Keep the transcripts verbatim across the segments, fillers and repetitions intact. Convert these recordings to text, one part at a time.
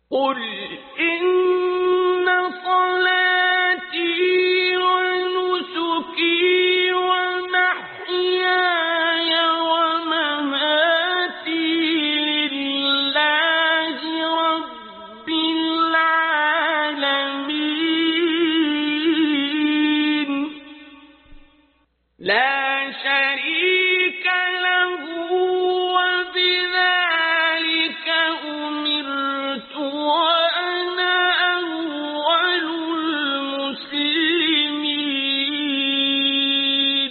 قل إن صلاتي ونسكي ومحياي ومماتي لله رب العالمين لا شريك له وبذلك أمرت وأنا أول المسلمين.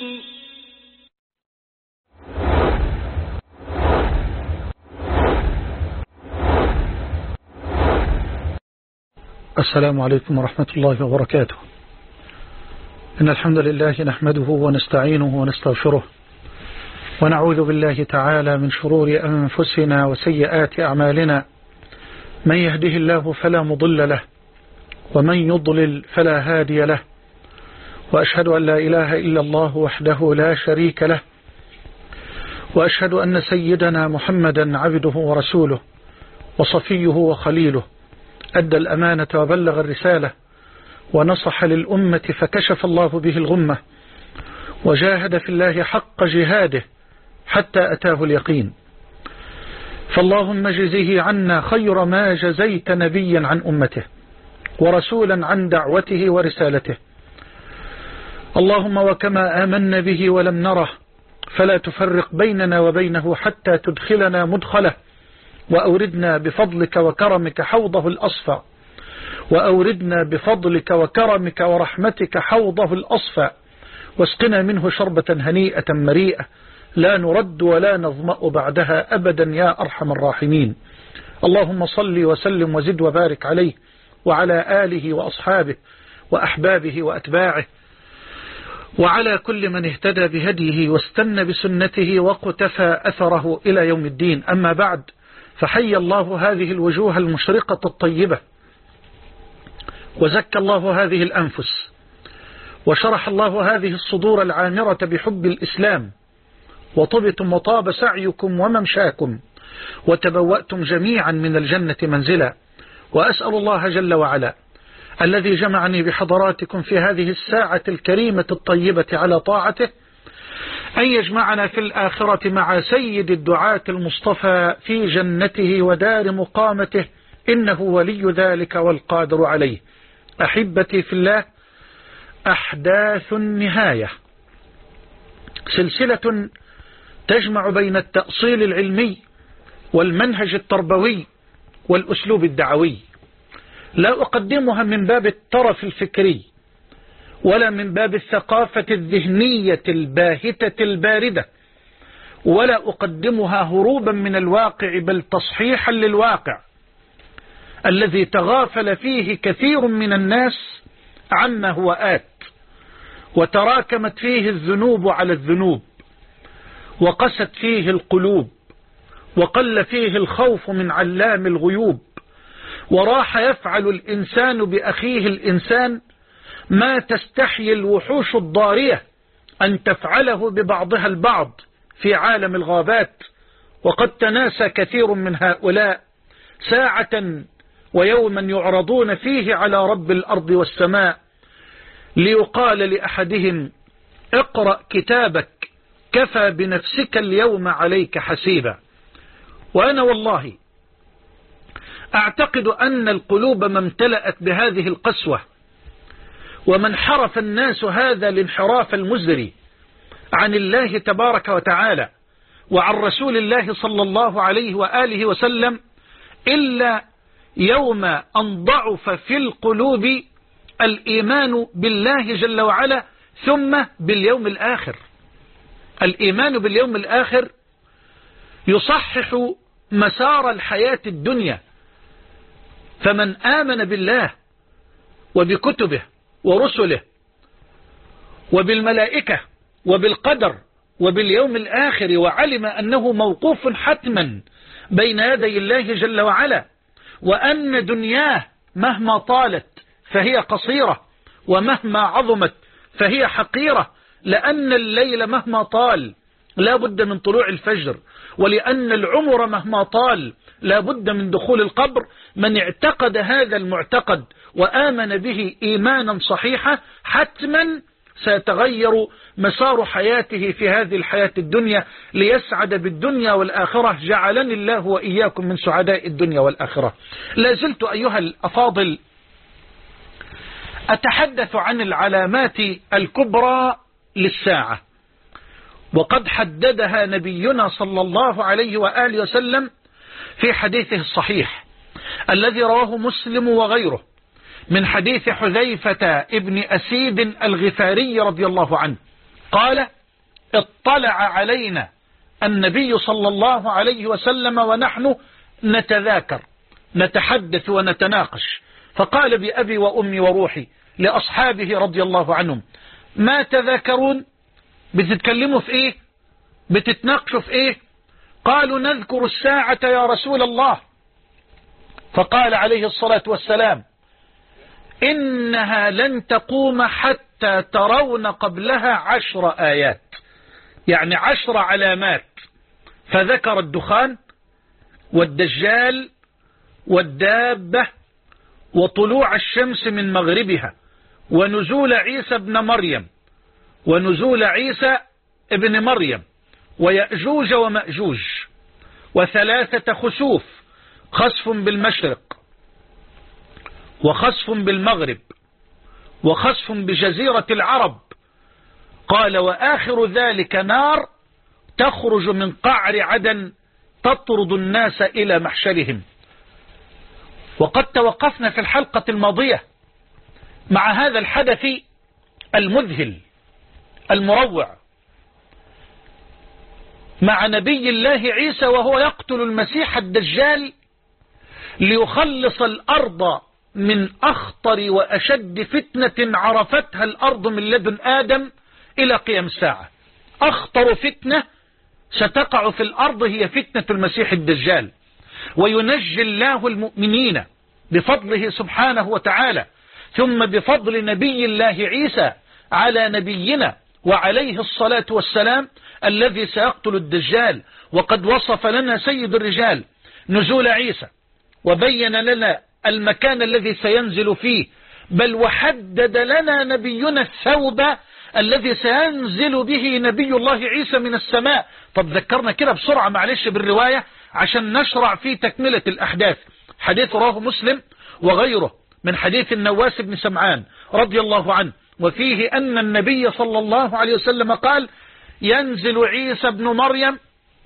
السلام عليكم ورحمة الله وبركاته. إن الحمد لله نحمده ونستعينه ونستغفره ونعوذ بالله تعالى من شرور أنفسنا وسيئات أعمالنا، من يهده الله فلا مضل له ومن يضلل فلا هادي له، وأشهد أن لا إله إلا الله وحده لا شريك له، وأشهد أن سيدنا محمدا عبده ورسوله وصفيه وخليله، أدى الأمانة وبلغ الرسالة ونصح للأمة فكشف الله به الغمة، وجاهد في الله حق جهاده حتى أتاه اليقين. فاللهم جزيه عنا خير ما جزيت نبيا عن أمته ورسولا عن دعوته ورسالته. اللهم وكما آمنا به ولم نره فلا تفرق بيننا وبينه حتى تدخلنا مدخله، وأوردنا بفضلك وكرمك حوضه الأصفى، وأوردنا بفضلك وكرمك ورحمتك حوضه الأصفى، واسقنا منه شربة هنيئة مريئة لا نرد ولا نظمأ بعدها أبدا يا أرحم الراحمين. اللهم صل وسلم وزد وبارك عليه وعلى آله وأصحابه وأحبابه وأتباعه وعلى كل من اهتدى بهديه واستنى بسنته وقتفى أثره إلى يوم الدين. أما بعد، فحي الله هذه الوجوه المشرقة الطيبة، وزكى الله هذه الأنفس، وشرح الله هذه الصدور العامرة بحب الإسلام، وطبتم وطاب سعيكم وممشاكم، وتبوأتم جميعا من الجنة منزلا. وأسأل الله جل وعلا الذي جمعني بحضراتكم في هذه الساعة الكريمة الطيبة على طاعته أن يجمعنا في الآخرة مع سيد الدعاة المصطفى في جنته ودار مقامته، إنه ولي ذلك والقادر عليه. أحبتي في الله، أحداث النهاية سلسلة تجمع بين التأصيل العلمي والمنهج التربوي والأسلوب الدعوي. لا أقدمها من باب الترف الفكري ولا من باب الثقافة الذهنية الباهتة الباردة، ولا أقدمها هروبا من الواقع، بل تصحيحا للواقع الذي تغافل فيه كثير من الناس عما هو آت، وتراكمت فيه الذنوب على الذنوب، وقست فيه القلوب، وقل فيه الخوف من علام الغيوب، وراح يفعل الإنسان بأخيه الإنسان ما تستحيي الوحوش الضارية أن تفعله ببعضها البعض في عالم الغابات. وقد تناسى كثير من هؤلاء ساعة ويوما يعرضون فيه على رب الأرض والسماء ليقال لأحدهم: اقرأ كتابك كفى بنفسك اليوم عليك حسيبا. وأنا والله أعتقد أن القلوب ما امتلأت بهذه القسوة، ومن حرف الناس هذا الانحراف المزري عن الله تبارك وتعالى وعن رسول الله صلى الله عليه وآله وسلم، إلا يوم أن ضعف في القلوب الإيمان بالله جل وعلا ثم باليوم الآخر. الإيمان باليوم الآخر يصحح مسار الحياة الدنيا، فمن آمن بالله وبكتبه ورسله وبالملائكة وبالقدر وباليوم الآخر، وعلم أنه موقوف حتما بين يدي الله جل وعلا، وأن دنياه مهما طالت فهي قصيرة، ومهما عظمت فهي حقيرة، لأن الليل مهما طال لا بد من طلوع الفجر، ولأن العمر مهما طال لا بد من دخول القبر. من اعتقد هذا المعتقد وآمن به إيمانا صحيحا حتما سيتغير مسار حياته في هذه الحياة الدنيا ليسعد بالدنيا والآخرة. جعلني الله وإياكم من سعداء الدنيا والآخرة. لا زلت أيها الأفاضل أتحدث عن العلامات الكبرى للساعة، وقد حددها نبينا صلى الله عليه وآله وسلم في حديثه الصحيح الذي رواه مسلم وغيره من حديث حذيفة ابن أسيد الغفاري رضي الله عنه قال: اطلع علينا النبي صلى الله عليه وسلم ونحن نتذاكر نتحدث ونتناقش، فقال بأبي وأمي وروحي لأصحابه رضي الله عنهم: ما تذاكرون؟ بتتكلموا في ايه؟ بتتناقشوا في ايه؟ قالوا: نذكر الساعة يا رسول الله. فقال عليه الصلاة والسلام: إنها لن تقوم حتى ترون قبلها عشر آيات، يعني عشر علامات. فذكر الدخان والدجال والدابة وطلوع الشمس من مغربها ونزول عيسى ابن مريم ونزول عيسى ابن مريم ويأجوج ومأجوج وثلاثة خسوف: خسف بالمشرق وخسف بالمغرب وخسف بجزيرة العرب. قال: وآخر ذلك نار تخرج من قعر عدن تطرد الناس إلى محشرهم. وقد توقفنا في الحلقة الماضية مع هذا الحدث المذهل المروع مع نبي الله عيسى وهو يقتل المسيح الدجال ليخلص الأرض من أخطر وأشد فتنة عرفتها الأرض من لدن آدم إلى قيام الساعة. أخطر فتنة ستقع في الأرض هي فتنة المسيح الدجال، وينجي الله المؤمنين بفضله سبحانه وتعالى، ثم بفضل نبي الله عيسى على نبينا وعليه الصلاة والسلام الذي سيقتل الدجال. وقد وصف لنا سيد الرجال نزول عيسى وبين لنا المكان الذي سينزل فيه، بل وحدد لنا نبينا الثوب الذي سينزل به نبي الله عيسى من السماء. طب ذكرنا كده بسرعة معلش بالرواية عشان نشرع في تكملة الأحداث. حديث رواه مسلم وغيره من حديث النواس بن سمعان رضي الله عنه، وفيه أن النبي صلى الله عليه وسلم قال: ينزل عيسى بن مريم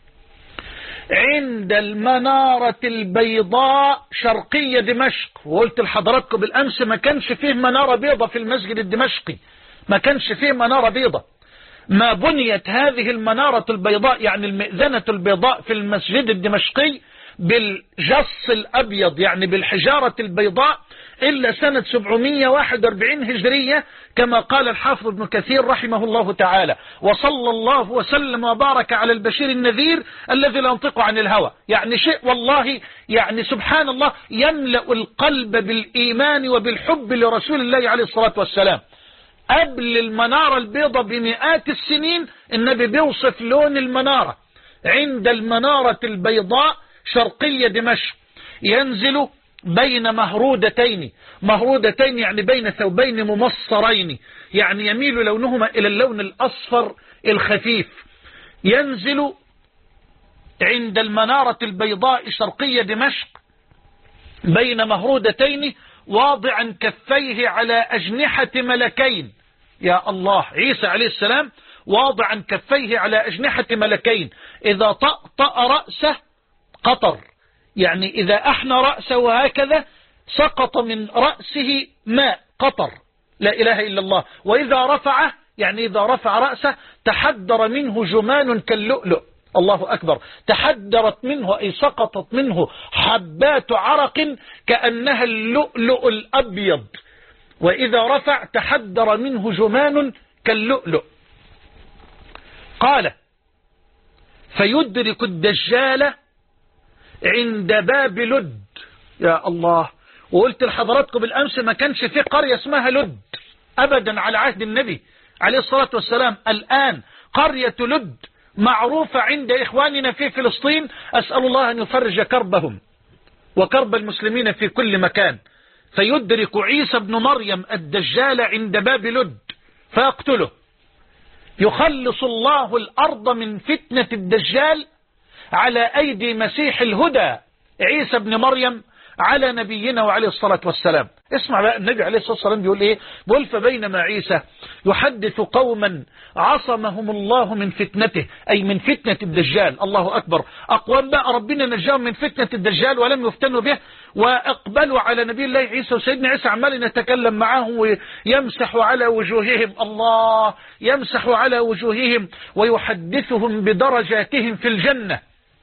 عند المنارة البيضاء شرقية دمشق. وقلت لحضراتكم بالأمس ما كانش فيه منارة بيضة في المسجد الدمشقي، ما كانش فيه منارة بيضة. ما بنيت هذه المنارة البيضاء يعني المئذنة البيضاء في المسجد الدمشقي بالجص الأبيض يعني بالحجارة البيضاء إلا سنة سبعمائة وواحد وأربعين هجرية كما قال الحافظ ابن كثير رحمه الله تعالى. وصلى الله وسلم وبارك على البشير النذير الذي لا ينطق عن الهوى. يعني شيء والله يعني سبحان الله يملأ القلب بالإيمان وبالحب لرسول الله عليه الصلاة والسلام. قبل المنارة البيضة بمئات السنين النبي بيوصف لون المنارة: عند المنارة البيضاء شرقية دمشق ينزل بين مهرودتين. مهرودتين يعني بين ثوبين ممصرين، يعني يميل لونهما إلى اللون الأصفر الخفيف. ينزل عند المنارة البيضاء شرقية دمشق بين مهرودتين واضعا كفيه على أجنحة ملكين. يا الله، عيسى عليه السلام واضعا كفيه على أجنحة ملكين، إذا طأطأ رأسه قطر، يعني إذا أحنى رأسه هكذا سقط من رأسه ماء قطر، لا إله إلا الله. وإذا رفعه يعني إذا رفع رأسه تحدر منه جمان كاللؤلؤ. الله أكبر. تحدرت منه أي سقطت منه حبات عرق كأنها اللؤلؤ الأبيض، وإذا رفع تحدر منه جمان كاللؤلؤ. قال: فيدرك الدجال عند باب لد. يا الله. وقلت لحضراتكم بالأمس ما كانش في قرية اسمها لد أبدا على عهد النبي عليه الصلاة والسلام. الآن قرية لد معروفة عند إخواننا في فلسطين، أسأل الله أن يفرج كربهم وكرب المسلمين في كل مكان، فيدرك عيسى بن مريم الدجال عند باب لد فيقتله. يخلص الله الأرض من فتنة الدجال على أيدي مسيح الهدى عيسى بن مريم على نبينا وعليه الصلاة والسلام. اسمع بقى النبي عليه الصلاة والسلام بيقول ايه؟ بيقول فبينما عيسى يحدث قوما عصمهم الله من فتنته، أي من فتنة الدجال. الله أكبر. أقوام بقى ربنا نجاهم من فتنة الدجال ولم يفتنوا به، وأقبلوا على نبي الله عيسى، وسيدنا عيسى عمال يتكلم معهم ويمسح على وجوههم، الله يمسح على وجوههم ويحدثهم بدرجاتهم في الجنة.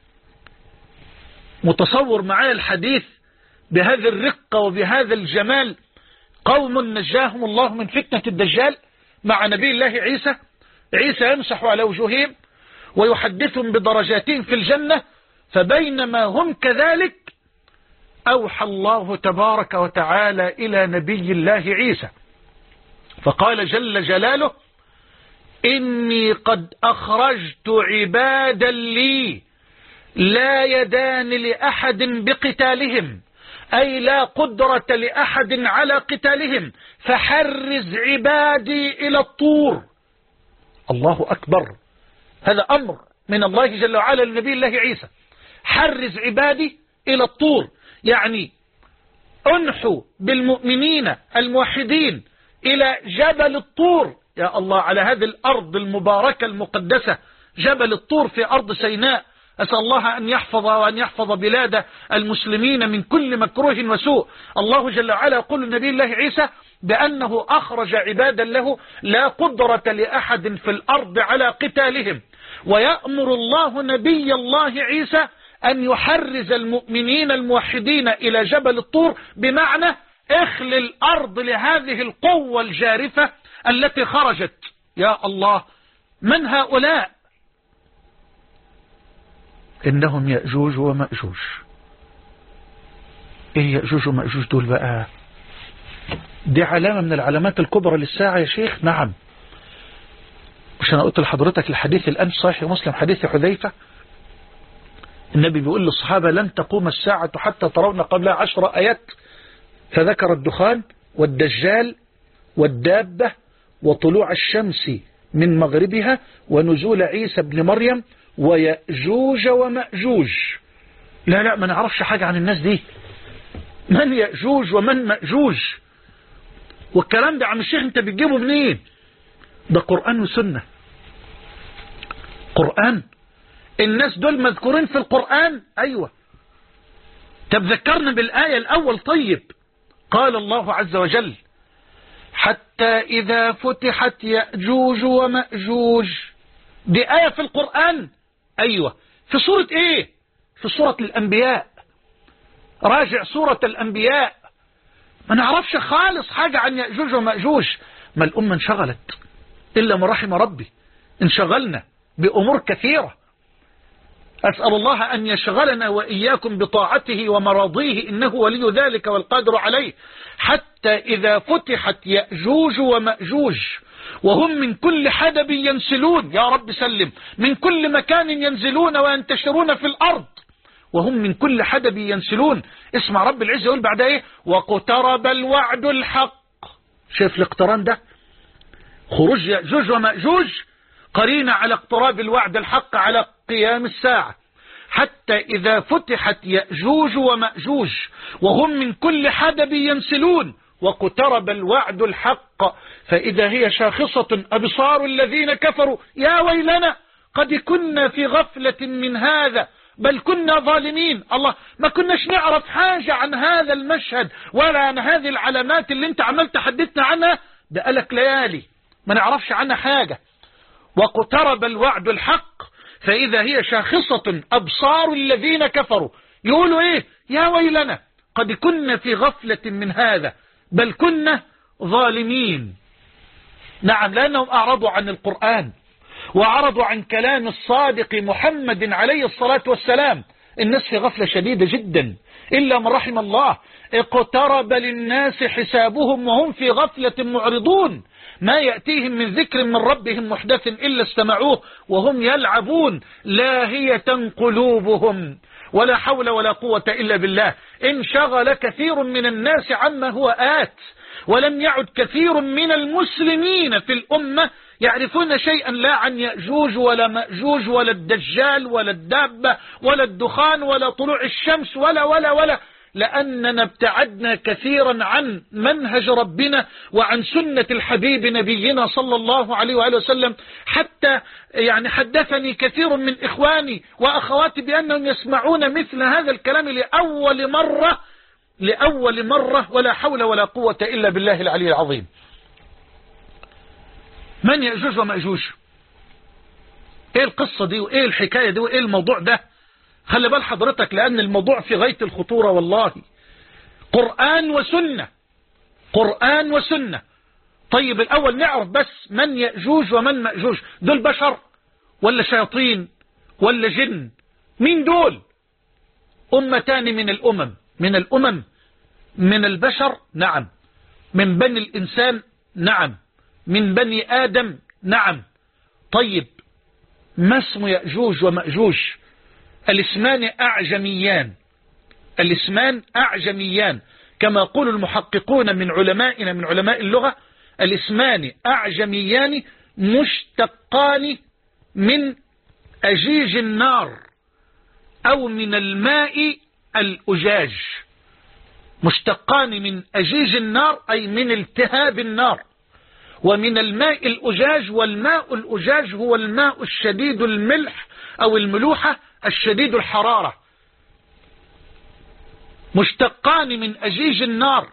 متصور معايا الحديث بهذا الرقة وبهذا الجمال؟ قوم نجاهم الله من فتنة الدجال مع نبي الله عيسى، عيسى يمسح على وجوههم ويحدثهم بدرجاتهم في الجنة. فبينما هم كذلك أوحى الله تبارك وتعالى إلى نبي الله عيسى فقال جل جلاله: إني قد أخرجت عبادا لي لا يدان لأحد بقتالهم، أي لا قدرة لأحد على قتالهم، فحرز عبادي إلى الطور. الله أكبر. هذا أمر من الله جل وعلا لنبي الله عيسى، حرز عبادي إلى الطور، يعني أنحوا بالمؤمنين الموحدين إلى جبل الطور. يا الله على هذه الأرض المباركة المقدسة، جبل الطور في أرض سيناء. أسأل الله أن يحفظ وأن يحفظ بلاد المسلمين من كل مكروه وسوء. الله جل وعلا يقول لنبي الله عيسى بأنه أخرج عبادا له لا قدرة لأحد في الأرض على قتالهم، ويأمر الله نبي الله عيسى أن يحرز المؤمنين الموحدين إلى جبل الطور، بمعنى اخل الأرض لهذه القوة الجارفة التي خرجت. يا الله، من هؤلاء؟ إنهم يأجوج ومأجوج. إيه يأجوج ومأجوج دول بقى؟ دي علامة من العلامات الكبرى للساعة يا شيخ. نعم، مش أنا قلت لحضرتك الحديث الآن صحيح مسلم، حديث حذيفة، النبي بيقول للصحابة: لن تقوم الساعة حتى ترون قبلها عشر آيات، فذكر الدخان والدجال والدابة وطلوع الشمس من مغربها ونزول عيسى بن مريم ويأجوج ومأجوج. لا لا، ما نعرفش حاجة عن الناس دي، من يأجوج ومن مأجوج؟ والكلام ده عم الشيخ انت بتجيبه منين؟ ده قرآن وسنة. قرآن، الناس دول مذكورين في القرآن. أيوة. طب ذكرنا بالآية الأول. طيب، قال الله عز وجل: حتى إذا فتحت يأجوج ومأجوج. دي آية في القرآن. أيوة. في سورة إيه؟ في سورة الأنبياء. راجع سورة الأنبياء. ما نعرفش خالص حاجة عن يأجوج ومأجوج. ما الأمة انشغلت إلا ما رحم ربي، انشغلنا بأمور كثيرة. أسأل الله أن يشغلنا وإياكم بطاعته ومراضيه، إنه ولي ذلك والقادر عليه. حتى إذا فتحت يأجوج ومأجوج وهم من كل حدب ينسلون، يا رب سلم، من كل مكان ينزلون وينتشرون في الأرض، وهم من كل حدب ينسلون. اسمع رب العزة يقول بعد ايه: واقترب الوعد الحق. شايف الاقتران ده؟ خروج يأجوج ومأجوج قرينة على اقتراب الوعد الحق، على قيام الساعة. حتى إذا فتحت يأجوج ومأجوج وهم من كل حدب ينسلون واقترب الوعد الحق فإذا هي شاخصة أبصار الذين كفروا يا ويلنا قد كنا في غفلة من هذا بل كنا ظالمين. الله، ما كناش نعرف حاجة عن هذا المشهد ولا عن هذه العلامات اللي انت عملت تحدثنا عنها، بقالك ليالي ما نعرفش عنها حاجة. واقترب الوعد الحق فإذا هي شاخصة أبصار الذين كفروا، يقولوا ايه؟ يا ويلنا قد كنا في غفلة من هذا بل كنا ظالمين. نعم، لأنهم أعرضوا عن القرآن وعرضوا عن كلام الصادق محمد عليه الصلاة والسلام. الناس في غفلة شديدة جدا إلا من رحم الله. اقترب للناس حسابهم وهم في غفلة معرضون. ما يأتيهم من ذكر من ربهم محدث إلا استمعوه وهم يلعبون لاهية قلوبهم ولا حول ولا قوة إلا بالله. انشغل كثير من الناس عما هو آت، ولم يعد كثير من المسلمين في الأمة يعرفون شيئا لا عن يأجوج ولا مأجوج ولا الدجال ولا الدابة ولا الدخان ولا طلوع الشمس ولا ولا ولا لأننا ابتعدنا كثيرا عن منهج ربنا وعن سنة الحبيب نبينا صلى الله عليه وآله وسلم. حتى يعني حدثني كثير من إخواني وأخواتي بأنهم يسمعون مثل هذا الكلام لأول مرة لأول مرة ولا حول ولا قوة إلا بالله العلي العظيم. من يأجوج ومأجوج؟ ايه القصة دي وايه الحكاية دي وايه الموضوع ده؟ خلي بال حضرتك لأن الموضوع في غاية الخطورة والله. قرآن وسنة، قرآن وسنة. طيب الأول نعرف بس من يأجوج ومن مأجوج. دول بشر ولا شياطين ولا جن؟ مين دول؟ أمتان من الأمم من الأمم من البشر نعم، من بني الإنسان نعم، من بني آدم نعم. طيب ما اسم يأجوج ومأجوج؟ الاسمان أعجميان، الاسمان أعجميان كما يقول المحققون من علمائنا من علماء اللغة. الاسمان أعجميان مشتقان من أجيج النار أو من الماء الأجاج. مشتقان من أجيج النار أي من التهاب النار، ومن الماء الأجاج، والماء الأجاج هو الماء الشديد الملح أو الملوحة الشديد الحرارة. مشتقان من أجيج النار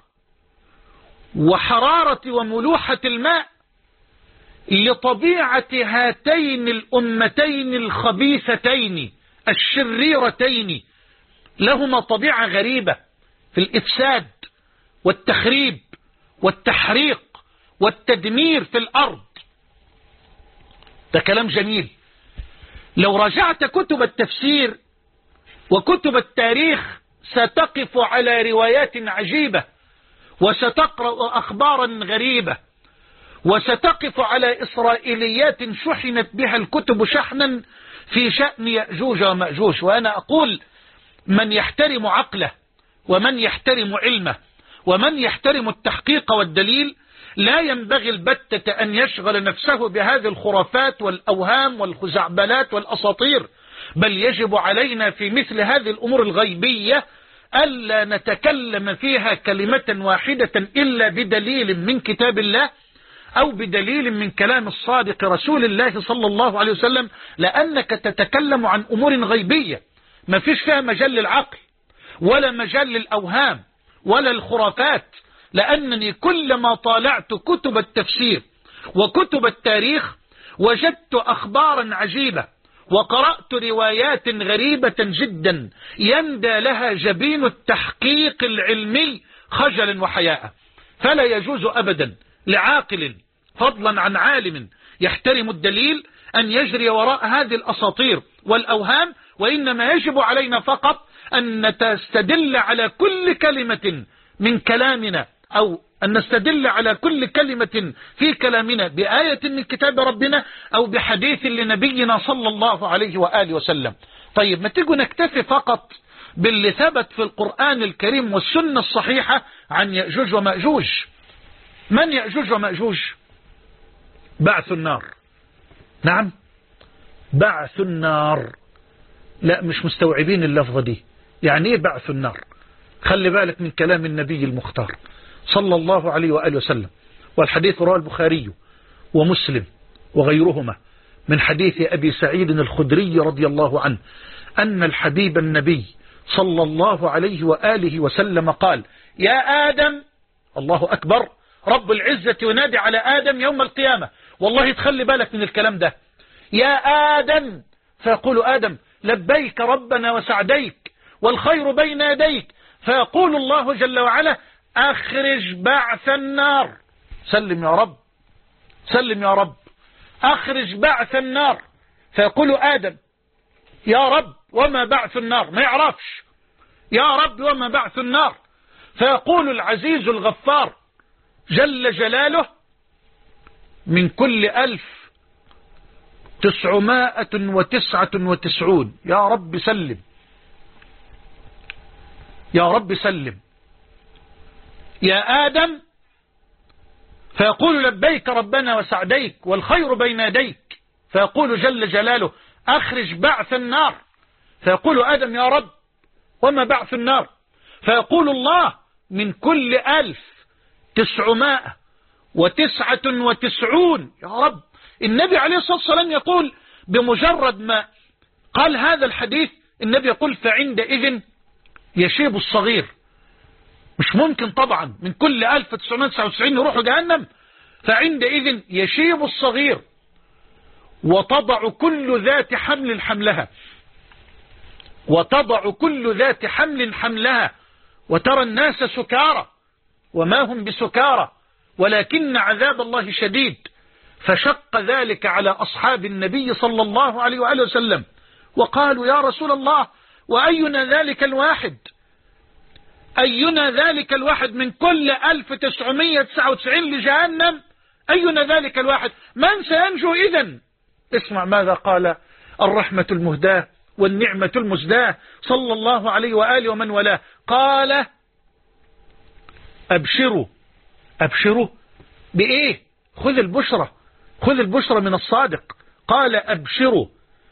وحرارة وملوحة الماء لطبيعة هاتين الأمتين الخبيثتين الشريرتين. لهما طبيعة غريبة في الإفساد والتخريب والتحريق والتدمير في الأرض. ده كلام جميل. لو رجعت كتب التفسير وكتب التاريخ ستقف على روايات عجيبة، وستقرأ أخبارا غريبة، وستقف على إسرائيليات شحنت بها الكتب شحنا في شأن يأجوج ومأجوج. وأنا أقول من يحترم عقله ومن يحترم علمه ومن يحترم التحقيق والدليل لا ينبغي البتة أن يشغل نفسه بهذه الخرافات والأوهام والخزعبلات والأساطير، بل يجب علينا في مثل هذه الأمور الغيبية ألا نتكلم فيها كلمة واحدة إلا بدليل من كتاب الله أو بدليل من كلام الصادق رسول الله صلى الله عليه وسلم، لأنك تتكلم عن أمور غيبية ما فيش فيها مجال للعقل ولا مجال للأوهام ولا الخرافات. لأنني كلما طالعت كتب التفسير وكتب التاريخ وجدت أخبارا عجيبة وقرأت روايات غريبة جدا يندى لها جبين التحقيق العلمي خجلا وحياء. فلا يجوز أبدا لعاقل فضلا عن عالم يحترم الدليل أن يجري وراء هذه الأساطير والأوهام، وإنما يجب علينا فقط أن نستدل على كل كلمة من كلامنا أو أن نستدل على كل كلمة في كلامنا بآية من كتاب ربنا أو بحديث لنبينا صلى الله عليه وآله وسلم. طيب ما تيجوا نكتفي فقط باللي ثبت في القرآن الكريم والسنة الصحيحة عن يأجوج ومأجوج. من يأجوج ومأجوج؟ بعث النار. نعم بعث النار. لا مش مستوعبين اللفظة دي. يعني ايه بعث النار؟ خلي بالك من كلام النبي المختار صلى الله عليه وآله وسلم، والحديث رواه البخاري ومسلم وغيرهما من حديث أبي سعيد الخدري رضي الله عنه أن الحبيب النبي صلى الله عليه وآله وسلم قال: يا آدم، الله أكبر، رب العزة ينادي على آدم يوم القيامة. والله تخلي بالك من الكلام ده. يا آدم، فيقول آدم: لبيك ربنا وسعديك والخير بين يديك. فيقول الله جل وعلا: أخرج بعث النار. سلم يا رب، سلم يا رب، أخرج بعث النار. فيقول آدم: يا رب وما بعث النار؟ ما يعرفش. يا رب وما بعث النار؟ فيقول العزيز الغفار جل جلاله: من كل ألف تسعمائة وتسعة وتسعون. يا رب سلم، يا رب سلم. يا آدم، فيقول لبيك ربنا وسعديك والخير بين يديك، فيقول جل جلاله أخرج بعث النار، فيقول آدم يا رب وما بعث النار، فيقول الله من كل ألف تسعمائة وتسعة وتسعون. يا رب. النبي عليه الصلاة والسلام يقول بمجرد ما قال هذا الحديث النبي يقول فعندئذ يشيب الصغير. مش ممكن طبعا من كل ألف وتسعمائة وتسعة وتسعين يروحوا جهنم، فعندئذ يشيب الصغير وتضع كل ذات حمل حملها، وتضع كل ذات حمل حملها، وترى الناس سكارى وما هم بسكارى ولكن عذاب الله شديد. فشق ذلك على أصحاب النبي صلى الله عليه وآله وسلم، وقالوا يا رسول الله وأينا ذلك الواحد، أينا ذلك الواحد من كل ألف وتسعمائة وتسعة وتسعين لجهنم، أينا ذلك الواحد من سينجو إذن؟ اسمع ماذا قال الرحمة المهداة والنعمة المزداة صلى الله عليه وآله ومن والاه. قال أبشروا. أبشروا بإيه؟ خذ البشرة، خذ البشرة من الصادق. قال أبشروا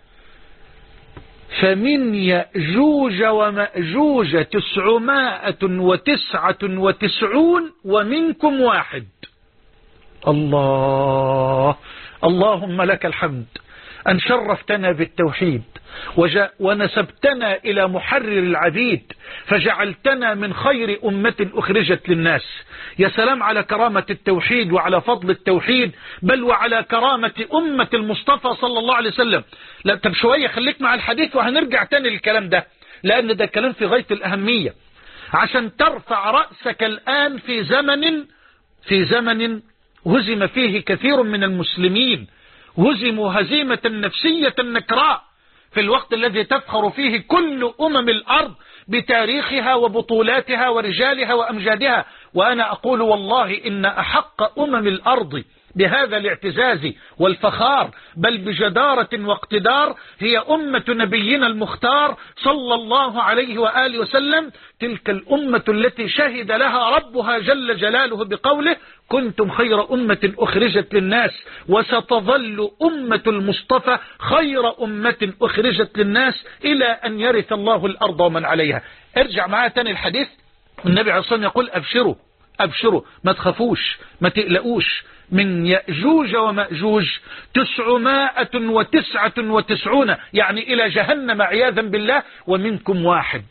فمن يأجوج ومأجوج تسعمائة وتسعة وتسعون ومنكم واحد. الله، اللهم لك الحمد أن شرفتنا بالتوحيد ونسبتنا إلى محرر العبيد فجعلتنا من خير أمة أخرجت للناس. يا سلام على كرامة التوحيد وعلى فضل التوحيد، بل وعلى كرامة أمة المصطفى صلى الله عليه وسلم. لا طب شوية خليك مع الحديث وهنرجع تاني للكلام ده، لأن ده كلام في غاية الأهمية، عشان ترفع رأسك الآن في زمن في زمن هزم فيه كثير من المسلمين، هزموا هزيمة نفسية نكراء، في الوقت الذي تفخر فيه كل أمم الأرض بتاريخها وبطولاتها ورجالها وأمجادها. وأنا أقول والله إن أحق أمم الأرض بهذا الاعتزاز والفخار بل بجدارة واقتدار هي أمة نبينا المختار صلى الله عليه وآله وسلم، تلك الأمة التي شهد لها ربها جل جلاله بقوله كنتم خير أمة أخرجت للناس وستظل أمة المصطفى خير أمة أخرجت للناس إلى أن يرث الله الأرض ومن عليها. ارجع معايا تاني الحديث. النبي عليه الصلاة والسلام يقول أبشروا أبشروا، ما تخافوش ما تقلقوش، من يأجوج ومأجوج تسعمائة وتسعة وتسعون، يعني إلى جهنم عياذا بالله، ومنكم واحد.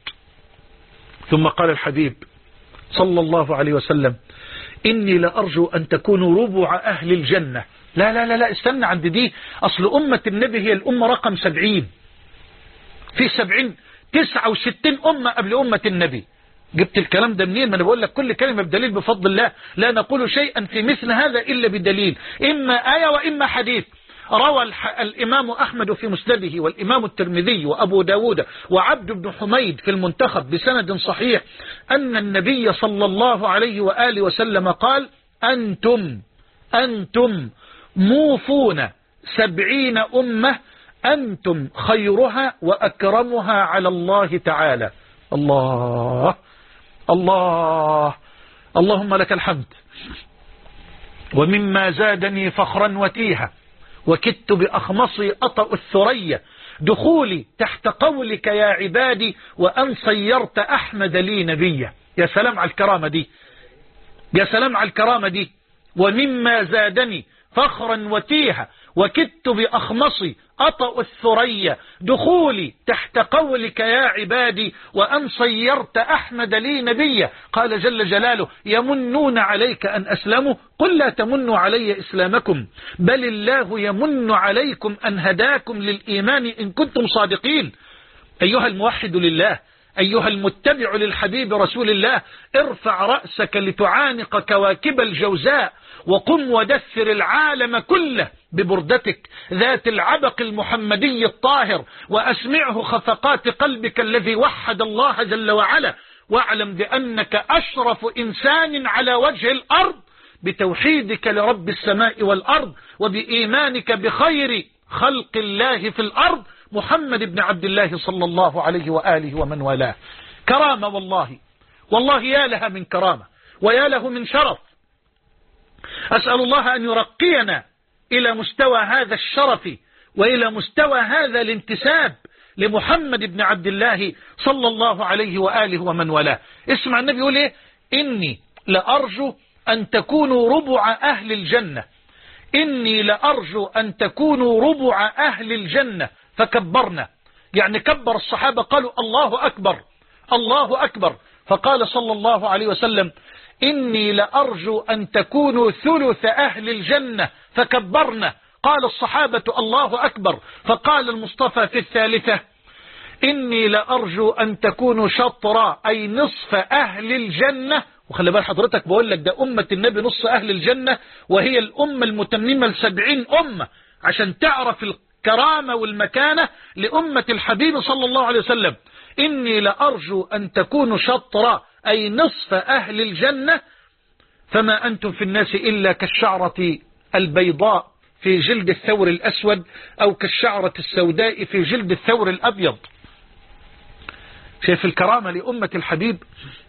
ثم قال الحبيب صلى الله عليه وسلم إني لأرجو أن تكونوا ربع أهل الجنة. لا لا لا لا استنى عند دي، أصل أمة النبي هي الأمة رقم سبعين، في سبعين تسعة وستين أمة قبل أمة النبي. جبت الكلام ده منين؟ ما أنا بقول لك كل كلمة بدليل بفضل الله، لا نقول شيئا في مثل هذا إلا بدليل، إما آية وإما حديث. روى الإمام أحمد في مسنده والإمام الترمذي وأبو داود وعبد بن حميد في المنتخب بسند صحيح أن النبي صلى الله عليه وآله وسلم قال أنتم أنتم موفون سبعين أمة أنتم خيرها وأكرمها على الله تعالى. الله الله اللهم لك الحمد. ومما زادني فخرا وتيها وكدت بأخمصي أطأ الثريا دخولي تحت قولك يا عبادي وأن صيرت أحمد لي نبيا. يا سلام على الكرامة دي، يا سلام على الكرامة دي. ومما زادني فخرا وتيها وكدت بأخمصي أطأ الثريا دخولي تحت قولك يا عبادي وأن صيرت أحمد لي نبيا. قال جل جلاله يمنون عليك أن أسلموا قل لا تمنوا علي إسلامكم بل الله يمن عليكم أن هداكم للإيمان إن كنتم صادقين. أيها الموحد لله، أيها المتبع للحبيب رسول الله، ارفع رأسك لتعانق كواكب الجوزاء وقم ودثر العالم كله ببردتك ذات العبق المحمدي الطاهر وأسمعه خفقات قلبك الذي وحد الله جل وعلا، واعلم بأنك أشرف إنسان على وجه الأرض بتوحيدك لرب السماء والأرض وبإيمانك بخير خلق الله في الأرض محمد بن عبد الله صلى الله عليه وآله ومن والاه. كرامة والله، والله يا لها من كرامة ويا له من شرف. أسأل الله أن يرقينا إلى مستوى هذا الشرف وإلى مستوى هذا الانتساب لمحمد بن عبد الله صلى الله عليه وآله ومن والاه. اسمع النبي يقول إيه؟ إني لأرجو أن تكونوا ربع أهل الجنة، إني لأرجو أن تكونوا ربع أهل الجنة. فكبرنا، يعني كبر الصحابة قالوا الله أكبر الله أكبر. فقال صلى الله عليه وسلم إني لأرجو أن تكونوا ثلث أهل الجنة. فكبرنا، قال الصحابة الله أكبر. فقال المصطفى في الثالثة إني لأرجو أن تكونوا شطرا أي نصف أهل الجنة. وخلي بال حضرتك بقول لك ده أمة النبي نصف أهل الجنة، وهي الأمة المتممة لسبعين أمة، عشان تعرف الكرامة والمكانة لأمة الحبيب صلى الله عليه وسلم. إني لأرجو أن تكونوا شطرا أي نصف أهل الجنة، فما أنتم في الناس إلا كالشعرة البيضاء في جلد الثور الأسود أو كالشعرة السوداء في جلد الثور الأبيض. شايف الكرامة لأمة الحبيب؟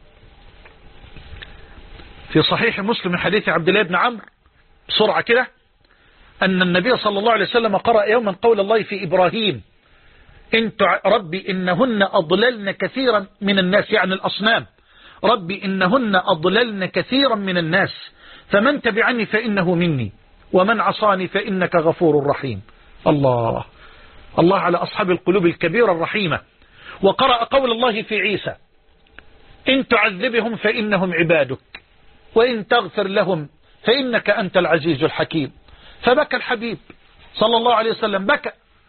في صحيح مسلم حديث عبد الله بن عمرو بسرعة كده أن النبي صلى الله عليه وسلم قرأ يوما قول الله في إبراهيم انت ربي إنهن أضللن كثيرا من الناس، يعني الأصنام، ربي إنهن أضللن كثيرا من الناس فمن تبعني فإنه مني ومن عصاني فإنك غفور رحيم. الله الله على أصحاب القلوب الكبيرة الرحيمة. وقرأ قول الله في عيسى إن تعذبهم فإنهم عبادك وإن تغفر لهم فإنك أنت العزيز الحكيم. فبكى الحبيب صلى الله عليه وسلم، بكى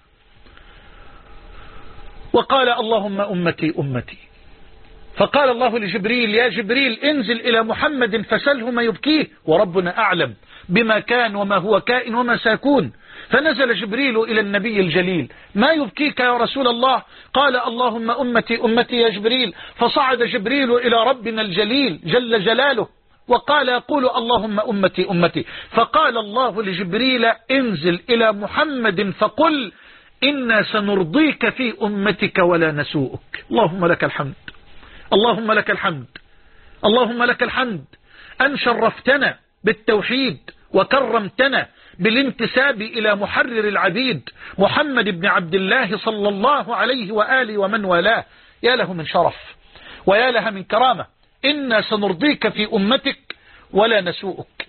وقال اللهم أمتي أمتي. فقال الله لجبريل يا جبريل انزل إلى محمد فسله ما يبكيه وربنا أعلم بما كان وما هو كائن وما سيكون. فنزل جبريل إلى النبي الجليل ما يبكيك يا رسول الله؟ قال اللهم أمتي أمتي يا جبريل. فصعد جبريل إلى ربنا الجليل جل جلاله وقال يقول اللهم أمتي أمتي. فقال الله لجبريل انزل إلى محمد فقل إنا سنرضيك في أمتك ولا نسوءك. اللهم لك الحمد اللهم لك الحمد اللهم لك الحمد أن شرفتنا بالتوحيد وكرمتنا بالانتساب إلى محرر العبيد محمد بن عبد الله صلى الله عليه وآله ومن والاه. يا له من شرف ويا لها من كرامة. إنا سنرضيك في أمتك ولا نسوءك.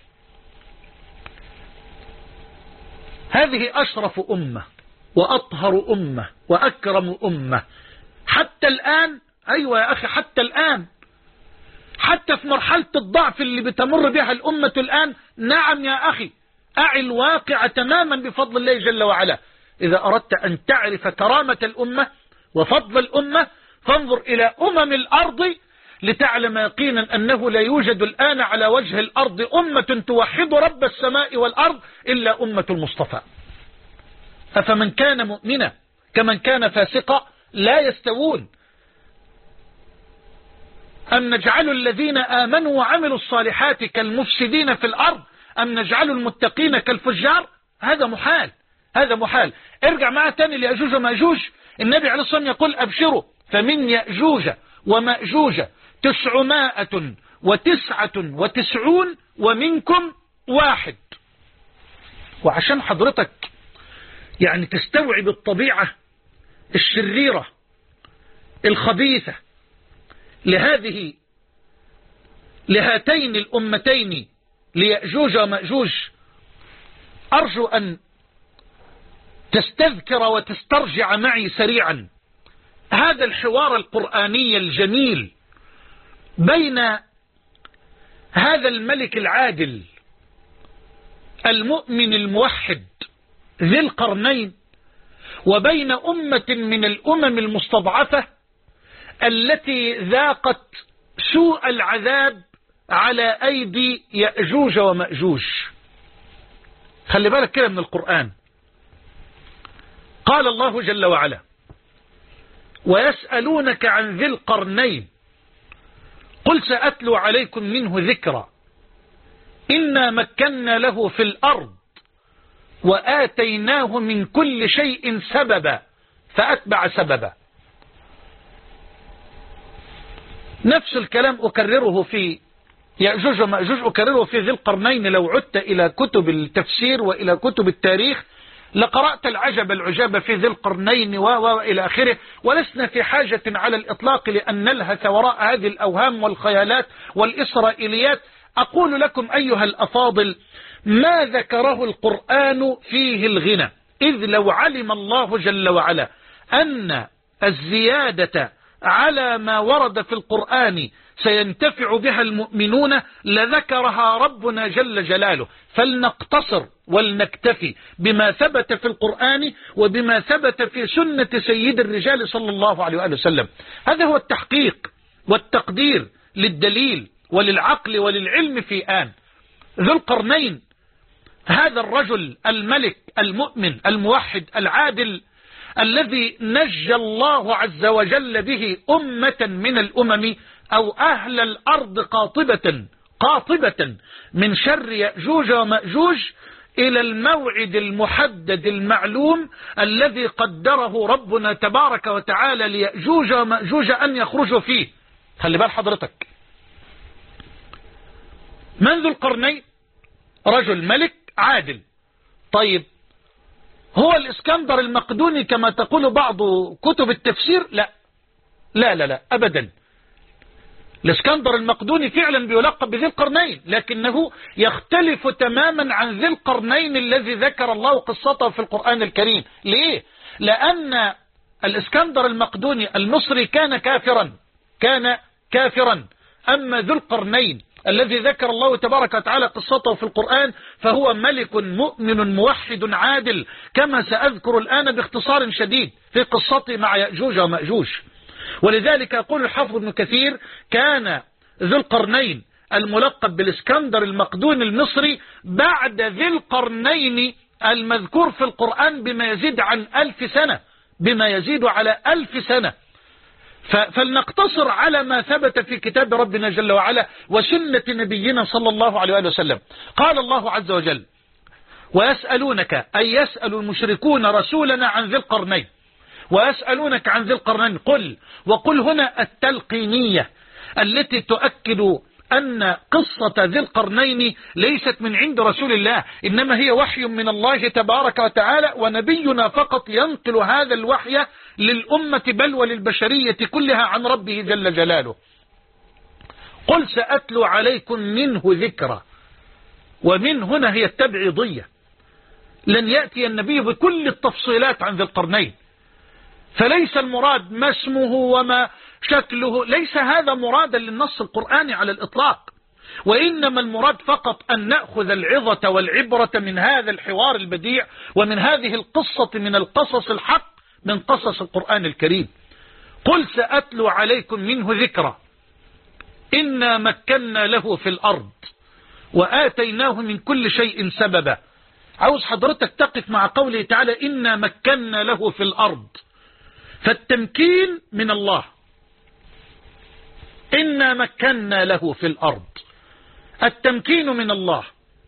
هذه أشرف أمة وأطهر أمة وأكرم أمة حتى الآن. أيوة يا أخي حتى الآن، حتى في مرحلة الضعف اللي بتمر بها الأمة الآن. نعم يا أخي أعي الواقع تماما بفضل الله جل وعلا. إذا أردت أن تعرف كرامة الأمة وفضل الأمة فانظر إلى أمم الأرض لتعلم يقينا أنه لا يوجد الآن على وجه الأرض أمة توحد رب السماء والأرض إلا أمة المصطفى. أفمن كان مؤمنا كمن كان فاسقا لا يستوون. أم نجعل الذين آمنوا وعملوا الصالحات كالمفسدين في الأرض أم نجعل المتقين كالفجار؟ هذا محال هذا محال. ارجع معنا تاني ليأجوج ومأجوج. النبي عليه الصلاة والسلام يقول أبشروا فمن يأجوج ومأجوج تسعمائة وتسعة وتسعون ومنكم واحد. وعشان حضرتك يعني تستوعب الطبيعة الشريرة الخبيثة لهذه لهاتين الأمتين ليأجوج ومأجوج، أرجو أن تستذكر وتسترجع معي سريعا هذا الحوار القرآني الجميل بين هذا الملك العادل المؤمن الموحد ذي القرنين وبين أمة من الأمم المستضعفة التي ذاقت سوء العذاب على أيدي يأجوج ومأجوج. خلي بالك كده من القرآن. قال الله جل وعلا ويسألونك عن ذي القرنين قل سأتلو عليكم منه ذكرا إنا مكنا له في الأرض وآتيناه من كل شيء سببا فأتبع سببا. نفس الكلام أكرره في يأجوج ومأجوج، أكرره في ذي القرنين. لو عدت إلى كتب التفسير وإلى كتب التاريخ لقرأت العجب العجاب في ذي القرنين وإلى آخره، ولسنا في حاجة على الإطلاق لأن نلهث وراء هذه الأوهام والخيالات والإسرائيليات. أقول لكم أيها الأفاضل ما ذكره القرآن فيه الغنى، إذ لو علم الله جل وعلا أن الزيادة على ما ورد في القرآن سينتفع بها المؤمنون لذكرها ربنا جل جلاله. فلنقتصر ولنكتفي بما ثبت في القرآن وبما ثبت في سنة سيد الرجال صلى الله عليه وآله وسلم. هذا هو التحقيق والتقدير للدليل وللعقل وللعلم في آن. ذو القرنين هذا الرجل الملك المؤمن الموحد العادل الذي نجى الله عز وجل به أمة من الأمم أو أهل الأرض قاطبة قاطبة من شر يأجوج ومأجوج إلى الموعد المحدد المعلوم الذي قدره ربنا تبارك وتعالى ليأجوج ومأجوج أن يخرجوا فيه. خلي بال حضرتك، من ذو القرنين؟ رجل ملك عادل. طيب هو الإسكندر المقدوني كما تقول بعض كتب التفسير؟ لا لا لا لا أبدا. الإسكندر المقدوني فعلا بيلقب بذي القرنين، لكنه يختلف تماما عن ذي القرنين الذي ذكر الله قصته في القرآن الكريم. ليه؟ لأن الإسكندر المقدوني المصري كان كافرا كان كافرا أما ذو القرنين الذي ذكر الله تبارك وتعالى قصته في القرآن فهو ملك مؤمن موحد عادل، كما سأذكر الآن باختصار شديد في قصته مع يأجوج ومأجوج. ولذلك يقول الحافظ ابن كثير كان ذو القرنين الملقب بالإسكندر المقدوني المصري بعد ذي القرنين المذكور في القرآن بما يزيد عن ألف سنة بما يزيد على ألف سنة. فلنقتصر على ما ثبت في كتاب ربنا جل وعلا وسنة نبينا صلى الله عليه وسلم. قال الله عز وجل: ويسألونك أي يسأل المشركون رسولنا عن ذي القرنين، ويسألونك عن ذي القرنين قل، وقل هنا التلقينية التي تؤكد أن قصة ذي القرنين ليست من عند رسول الله، إنما هي وحي من الله تبارك وتعالى، ونبينا فقط ينقل هذا الوحي للأمة بل وللبشرية كلها عن ربه جل جلاله. قل سأتلو عليكم منه ذكرى، ومن هنا هي التبعيضية، لن يأتي النبي بكل التفصيلات عن ذي القرنين، فليس المراد ما اسمه وما شكله، ليس هذا مرادا للنص القرآني على الإطلاق، وإنما المراد فقط أن نأخذ العظة والعبرة من هذا الحوار البديع ومن هذه القصة من القصص الحق من قصص القرآن الكريم. قل سأتلو عليكم منه ذكرى إنا مكنا له في الأرض وآتيناه من كل شيء سببا. عاوز حضرتك تقف مع قوله تعالى إنا مكنا له في الأرض، فالتمكين من الله. إنا مكنا له في الأرض، التمكين من الله.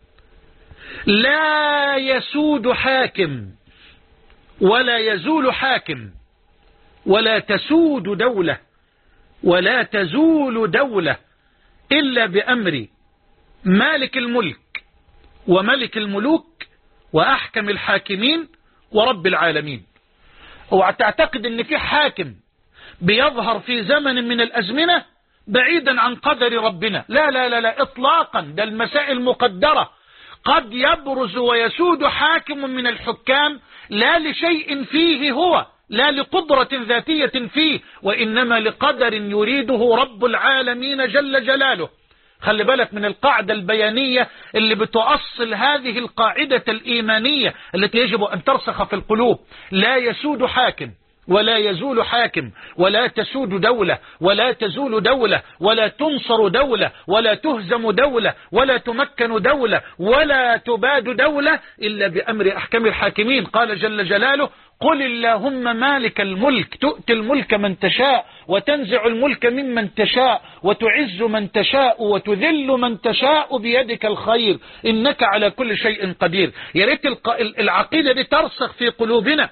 لا يسود حاكم ولا يزول حاكم ولا تسود دولة ولا تزول دولة إلا بأمر مالك الملك وملك الملوك وأحكم الحاكمين ورب العالمين. وتعتقد ان في حاكم بيظهر في زمن من الأزمنة بعيدا عن قدر ربنا؟ لا لا لا لا إطلاقا، ده المسائل مقدرة. قد يبرز ويسود حاكم من الحكام لا لشيء فيه هو، لا لقدرة ذاتية فيه، وإنما لقدر يريده رب العالمين جل جلاله. خلي بالك من القاعدة البيانية اللي بتؤصل هذه القاعدة الإيمانية التي يجب أن ترسخ في القلوب. لا يسود حاكم ولا يزول حاكم، ولا تسود دولة، ولا تزول دولة، ولا تنصر دولة، ولا تهزم دولة، ولا تمكن دولة، ولا تباد دولة إلا بأمر أحكم الحاكمين. قال جل جلاله: قل اللهم مالك الملك تؤتي الملك من تشاء وتنزع الملك ممن تشاء وتعز من تشاء وتذل من تشاء بيدك الخير إنك على كل شيء قدير. يا ريت العقيدة دي ترسخ في قلوبنا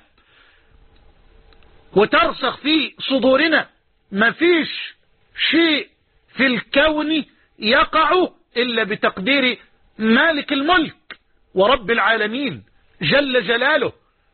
وترسخ في صدورنا. ما فيش شيء في الكون يقع إلا بتقدير مالك الملك ورب العالمين جل جلاله.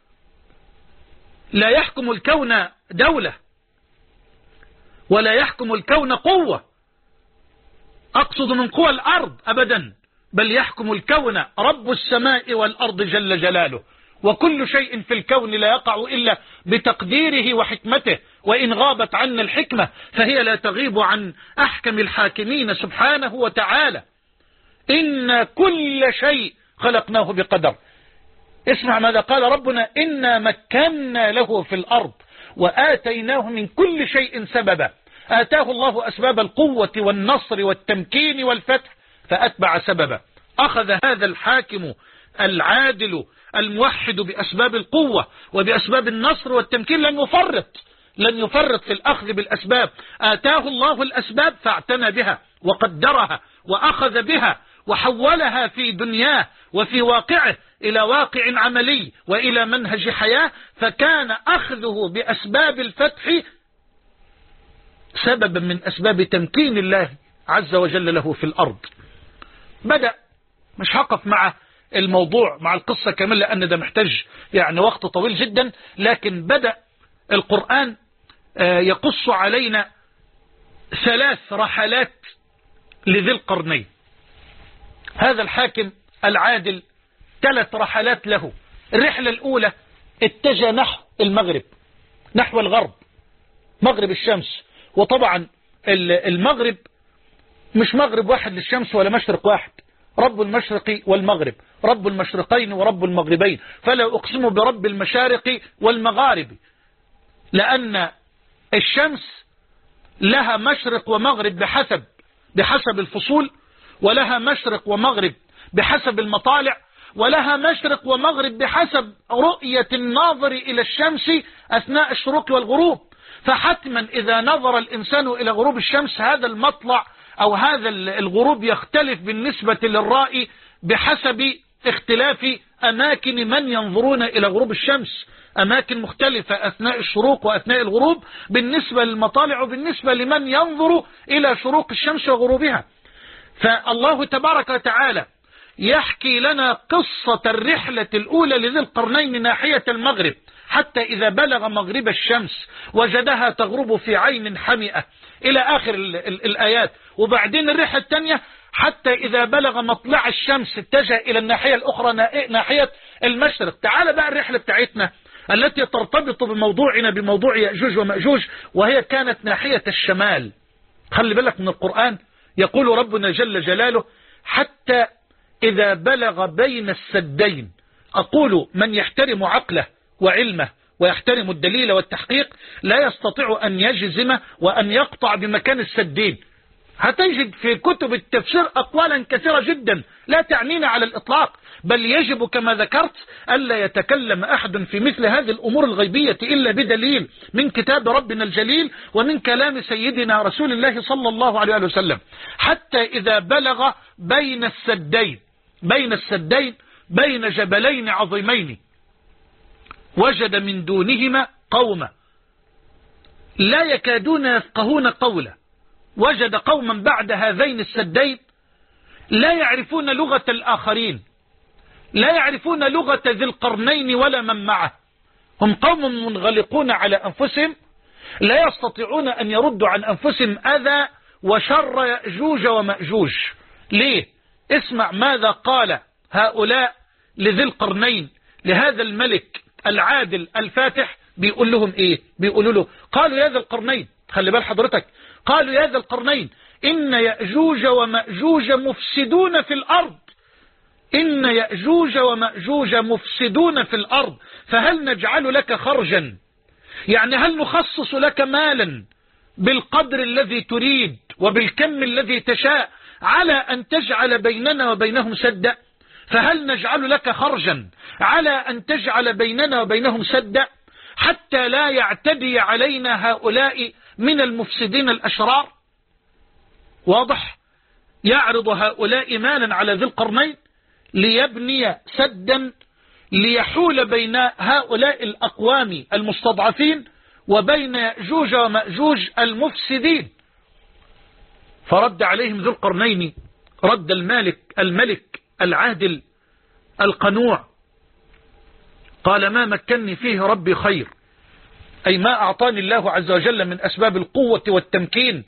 لا يحكم الكون دولة ولا يحكم الكون قوة، أقصد من قوى الأرض أبدا، بل يحكم الكون رب السماء والأرض جل جلاله. وكل شيء في الكون لا يقع إلا بتقديره وحكمته، وإن غابت عنا الحكمة فهي لا تغيب عن أحكم الحاكمين سبحانه وتعالى. إن كل شيء خلقناه بقدر. اسمع ماذا قال ربنا: إنا مكنا له في الأرض وآتيناه من كل شيء سببا. آتاه الله أسباب القوة والنصر والتمكين والفتح فأتبع سببا. أخذ هذا الحاكم العادل الموحد بأسباب القوة وبأسباب النصر والتمكين، لن يفرط لن يفرط في الأخذ بالأسباب. آتاه الله الأسباب فاعتنى بها وقدرها وأخذ بها وحولها في دنياه وفي واقعه إلى واقع عملي وإلى منهج حياة، فكان أخذه بأسباب الفتح سببا من أسباب تمكين الله عز وجل له في الأرض. بدأ، مش هقف مع الموضوع مع القصة كاملة لأن ده محتاج يعني وقت طويل جدا، لكن بدأ القرآن يقص علينا ثلاث رحلات لذي القرنين. هذا الحاكم العادل ثلاث رحلات له. الرحلة الأولى اتجه نحو المغرب، نحو الغرب، مغرب الشمس. وطبعا المغرب مش مغرب واحد للشمس ولا مشرق واحد، رب المشرق والمغرب، رب المشرقين ورب المغربين، فلا أقسم برب المشارق والمغارب، لأن الشمس لها مشرق ومغرب بحسب بحسب الفصول، ولها مشرق ومغرب بحسب المطالع، ولها مشرق ومغرب بحسب رؤية الناظر إلى الشمس أثناء الشروق والغروب. فحتما إذا نظر الإنسان إلى غروب الشمس هذا المطلع أو هذا الغروب يختلف بالنسبة للرائي بحسب اختلاف أماكن من ينظرون إلى غروب الشمس. أماكن مختلفة أثناء الشروق وأثناء الغروب بالنسبة للمطالع وبالنسبة لمن ينظر إلى شروق الشمس وغروبها. فالله تبارك وتعالى يحكي لنا قصة الرحلة الأولى لذي القرنين ناحية المغرب، حتى إذا بلغ مغرب الشمس وجدها تغرب في عين حمئة إلى آخر ال ال الآيات. وبعدين الرحلة الثانية حتى إذا بلغ مطلع الشمس اتجه إلى الناحية الأخرى ناحية المشرق. تعال بقى الرحلة بتاعتنا التي ترتبط بموضوعنا بموضوع يأجوج ومأجوج، وهي كانت ناحية الشمال. خلي بالك من القرآن، يقول ربنا جل جلاله: حتى إذا بلغ بين السدين. أقول من يحترم عقله وعلمه ويحترم الدليل والتحقيق لا يستطيع أن يجزم وأن يقطع بمكان السدين. هتجد في كتب التفسير أقوالا كثيرة جدا لا تعنينا على الإطلاق، بل يجب كما ذكرت ألا يتكلم أحد في مثل هذه الأمور الغيبية إلا بدليل من كتاب ربنا الجليل ومن كلام سيدنا رسول الله صلى الله عليه وسلم. حتى إذا بلغ بين السدين، بين السدين بين جبلين عظيمين، وجد من دونهما قوما لا يكادون يفقهون قولا. وجد قوما بعد هذين السدين لا يعرفون لغة الآخرين، لا يعرفون لغة ذي القرنين ولا من معه. هم قوم منغلقون على أنفسهم لا يستطيعون أن يردوا عن أنفسهم أذى وشر يأجوج ومأجوج. ليه؟ اسمع ماذا قال هؤلاء لذي القرنين لهذا الملك العادل الفاتح. بيقول لهم ايه؟ بيقولوا له قالوا يا ذا القرنين، خلي بال حضرتك، قالوا يا ذا القرنين إن يأجوج ومأجوج مفسدون في الأرض، إن يأجوج ومأجوج مفسدون في الأرض، فهل نجعل لك خرجا يعني هل نخصص لك مالا بالقدر الذي تريد وبالكم الذي تشاء على أن تجعل بيننا وبينهم سدا؟ فهل نجعل لك خرجا على أن تجعل بيننا وبينهم سدا حتى لا يعتدي علينا هؤلاء من المفسدين الأشرار؟ واضح؟ يعرض هؤلاء مالا على ذي القرنين ليبني سدا ليحول بين هؤلاء الأقوام المستضعفين وبين يأجوج ومأجوج المفسدين. فرد عليهم ذو القرنين رد المالك الملك العادل القنوع، قال ما مكنني فيه ربي خير، أي ما أعطاني الله عز وجل من أسباب القوة والتمكين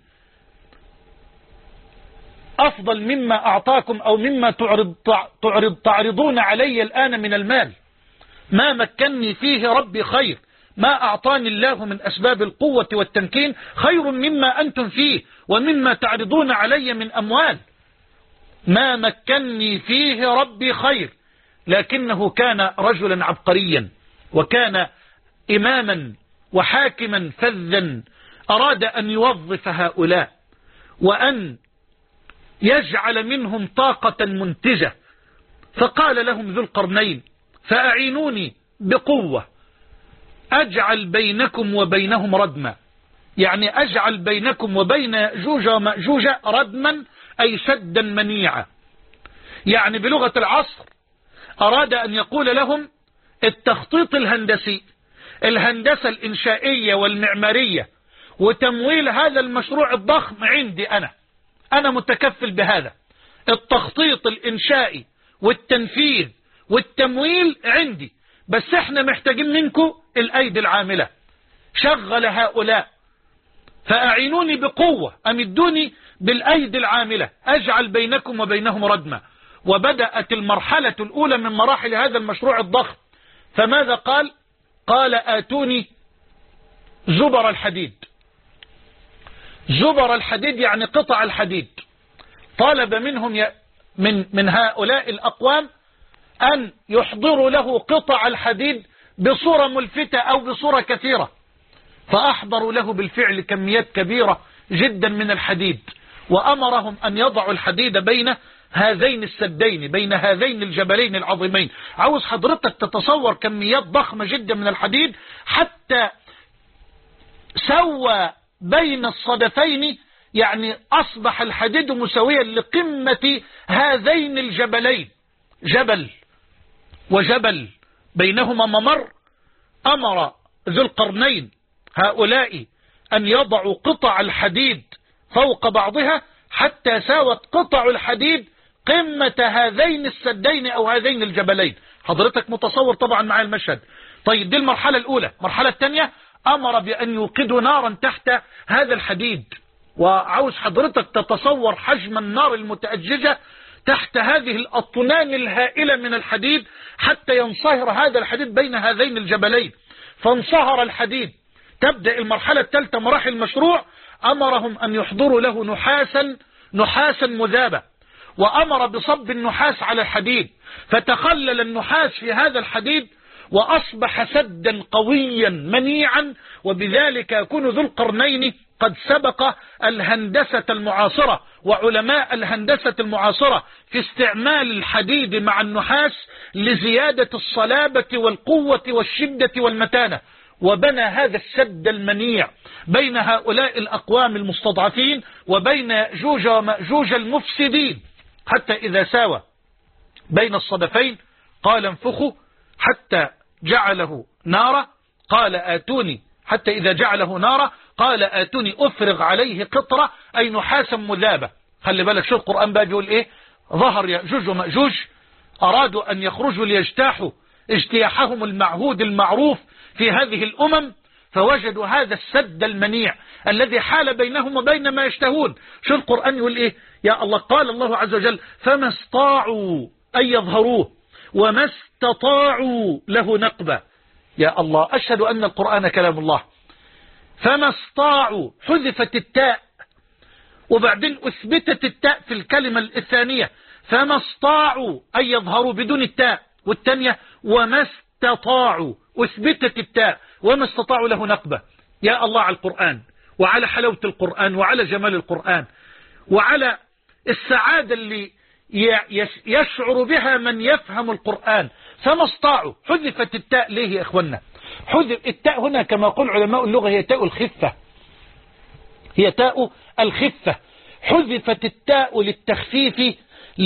أفضل مما أعطاكم أو مما تعرض تعرض تعرضون علي الآن من المال. ما مكنني فيه ربي خير، ما أعطاني الله من أسباب القوة والتمكين خير مما أنتم فيه ومما تعرضون علي من أموال. ما مكنني فيه ربي خير، لكنه كان رجلا عبقريا وكان إماما وحاكما فذا، أراد أن يوظف هؤلاء وأن يجعل منهم طاقة منتجة، فقال لهم ذو القرنين فأعينوني بقوة أجعل بينكم وبينهم ردما، يعني أجعل بينكم وبين يأجوج ومأجوج ردما أي سدا منيعا. يعني بلغة العصر أراد أن يقول لهم التخطيط الهندسي، الهندسة الإنشائية والمعمارية وتمويل هذا المشروع الضخم عندي أنا أنا متكفل بهذا التخطيط الإنشائي والتنفيذ والتمويل عندي، بس احنا محتاجين منكم الأيدي العاملة، شغل هؤلاء فأعينوني بقوة أمدوني بالأيدي العاملة أجعل بينكم وبينهم ردما. وبدأت المرحلة الأولى من مراحل هذا المشروع الضخم، فماذا قال؟ قال آتوني زبر الحديد. زبر الحديد يعني قطع الحديد. طالب منهم ي... من من هؤلاء الأقوام أن يحضروا له قطع الحديد بصورة ملفتة أو بصورة كثيرة، فأحضروا له بالفعل كميات كبيرة جدا من الحديد، وأمرهم أن يضعوا الحديد بين هذين السدين، بين هذين الجبلين العظيمين. عاوز حضرتك تتصور كميات ضخمة جدا من الحديد حتى سوى بين الصدفين، يعني أصبح الحديد مساويا لقمة هذين الجبلين، جبل وجبل بينهما ممر. أمر ذو القرنين هؤلاء أن يضعوا قطع الحديد فوق بعضها حتى ساوت قطع الحديد قمة هذين السدين أو هذين الجبلين. حضرتك متصور طبعا مع المشهد. طيب دي المرحلة الأولى. المرحلة الثانية أمر بأن يوقدوا نارا تحت هذا الحديد، وعاوز حضرتك تتصور حجم النار المتأججة تحت هذه الأطنان الهائلة من الحديد حتى ينصهر هذا الحديد بين هذين الجبلين. فانصهر الحديد. تبدأ المرحلة الثالثة مراحل المشروع. أمرهم أن يحضروا له نحاسا نحاسا مذابا، وأمر بصب النحاس على الحديد، فتخلل النحاس في هذا الحديد وأصبح سدا قويا منيعا. وبذلك يكون ذو القرنين قد سبق الهندسة المعاصرة وعلماء الهندسة المعاصرة في استعمال الحديد مع النحاس لزيادة الصلابة والقوة والشدة والمتانة، وبنى هذا السد المنيع بين هؤلاء الأقوام المستضعفين وبين يأجوج ومأجوج المفسدين، حتى إذا ساوى بين الصدفين قال انفخوا حتى جعله نارا، قال آتوني حتى إذا جعله نارا قال آتوني أفرغ عليه قطرة، أي نحاسا مذابة. خلي بالك شو القرآن بقى بيقول إيه؟ ظهر يأجوج ومأجوج أرادوا أن يخرجوا ليجتاحوا اجتياحهم المعهود المعروف في هذه الأمم، فوجدوا هذا السد المنيع الذي حال بينهم وبين ما يشتهون. شو القرآن يقول إيه؟ يا الله، قال الله عز وجل فما استطاعوا أن يظهروه وما استطاعوا له نقبة. يا الله، أشهد أن القرآن كلام الله. فما استطاعوا حذفت التاء وبعدين أثبتت التاء في الكلمة الثانية، فما استطاعوا أن يظهروا بدون التاء، والثانية وما استطاعوا، أثبتت التاء، وما استطاعوا له نقبة. يا الله على القرآن، وعلى حلاوة القرآن، وعلى جمال القرآن، وعلى السعادة اللي يشعر بها من يفهم القرآن. فما استطاعوا. حذفت التاء ليه يا إخوانا؟ حذف التاء هنا كما يقول علماء اللغة هي تاء الخفة، هي تاء الخفة. حذفت التاء للتخفيف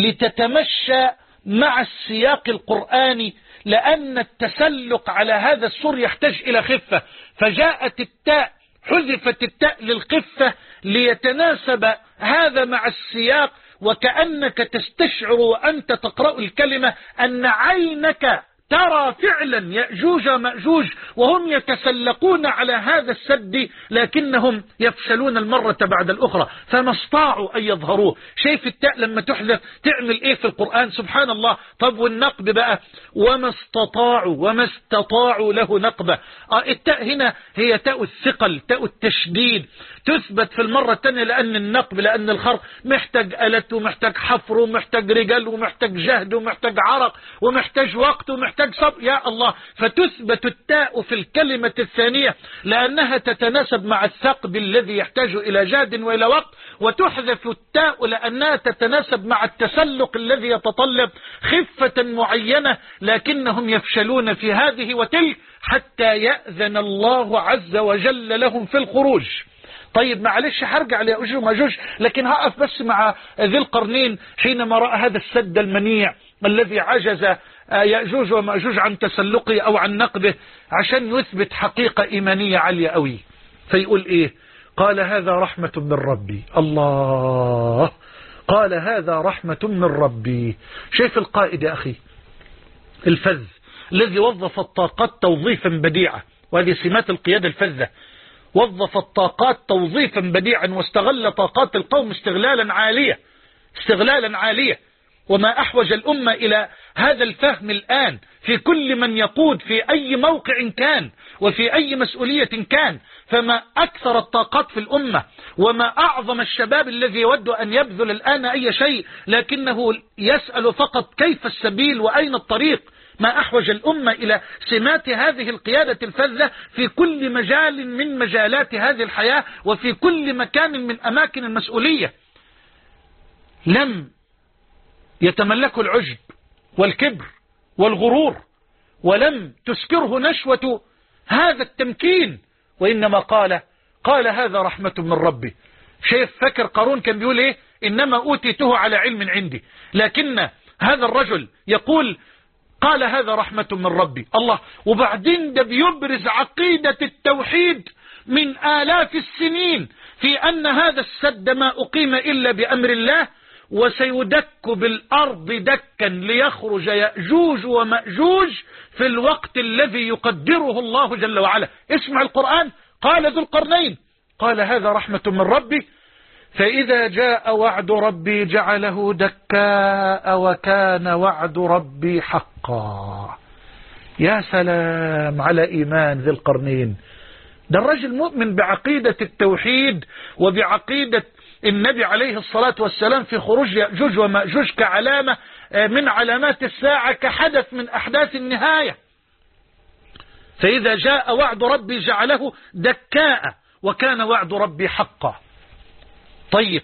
لتتمشى مع السياق القرآني، لأن التسلق على هذا السور يحتاج إلى خفة، فجاءت التاء، حذفت التاء للخفة ليتناسب هذا مع السياق، وكأنك تستشعر وأنت تقرأ الكلمة أن عينك ترى فعلا يأجوج ومأجوج وهم يتسلقون على هذا السد، لكنهم يفشلون المرة بعد الأخرى، فما استطاعوا أن يظهروه. شايف التاء لما تحذف تعمل إيه في القرآن؟ سبحان الله. طب والنقب بقى؟ وما استطاعوا، وما استطاعوا له نقبة. آه التاء هنا هي تاء الثقل، تاء التشديد، تثبت في المرة الثانية، لأن النقب، لأن الخرق محتاج ألت ومحتاج حفر ومحتاج رجال ومحتاج جهد ومحتاج عرق ومحتاج وقت ومحتاج صبر. يا الله. فتثبت التاء في الكلمة الثانية لأنها تتناسب مع الثقب الذي يحتاج إلى جهد وإلى وقت، وتحذف التاء لأنها تتناسب مع التسلق الذي يتطلب خفة معينة، لكنهم يفشلون في هذه وتلك حتى يأذن الله عز وجل لهم في الخروج. طيب معلش هرجع ليأجوج ومأجوج، لكن هقف بس مع ذي القرنين حينما رأى هذا السد المنيع الذي عجز يأجوج ومأجوج عن تسلقه أو عن نقبه، عشان يثبت حقيقة إيمانية عالية قوي. فيقول إيه؟ قال هذا رحمة من ربي. الله، قال هذا رحمة من ربي. شايف القائد يا أخي الفذ الذي وظف الطاقات توظيفا بديعا، وهذه سمات القيادة الفذة، وظف الطاقات توظيفا بديعا واستغل طاقات القوم استغلالا عالية، استغلالا عالية. وما أحوج الأمة إلى هذا الفهم الآن في كل من يقود في أي موقع كان وفي أي مسؤولية كان. فما أكثر الطاقات في الأمة، وما أعظم الشباب الذي يود أن يبذل الآن أي شيء، لكنه يسأل فقط كيف السبيل وأين الطريق. ما أحوج الأمة إلى سمات هذه القيادة الفذة في كل مجال من مجالات هذه الحياة وفي كل مكان من أماكن المسؤولية. لم يتملكوا العجب والكبر والغرور، ولم تسكره نشوة هذا التمكين، وإنما قال قال هذا رحمة من ربي. شايف فكر قارون كان بيقول إيه؟ إنما أوتيته على علم عندي، لكن هذا الرجل يقول قال هذا رحمة من ربي. الله. وبعدين ده بيبرز عقيدة التوحيد من آلاف السنين في أن هذا السد ما أقيم إلا بأمر الله، وسيدك بالأرض دكا ليخرج يأجوج ومأجوج في الوقت الذي يقدره الله جل وعلا. اسمع القرآن. قال ذو القرنين قال هذا رحمة من ربي فإذا جاء وعد ربي جعله دكاء وكان وعد ربي حقا. يا سلام على إيمان ذي القرنين. ده الرجل مؤمن بعقيدة التوحيد وبعقيدة النبي عليه الصلاة والسلام في خروج يأجوج ومأجوج كعلامة من علامات الساعة، كحدث من أحداث النهاية. فإذا جاء وعد ربي جعله دكاء وكان وعد ربي حقا. طيب،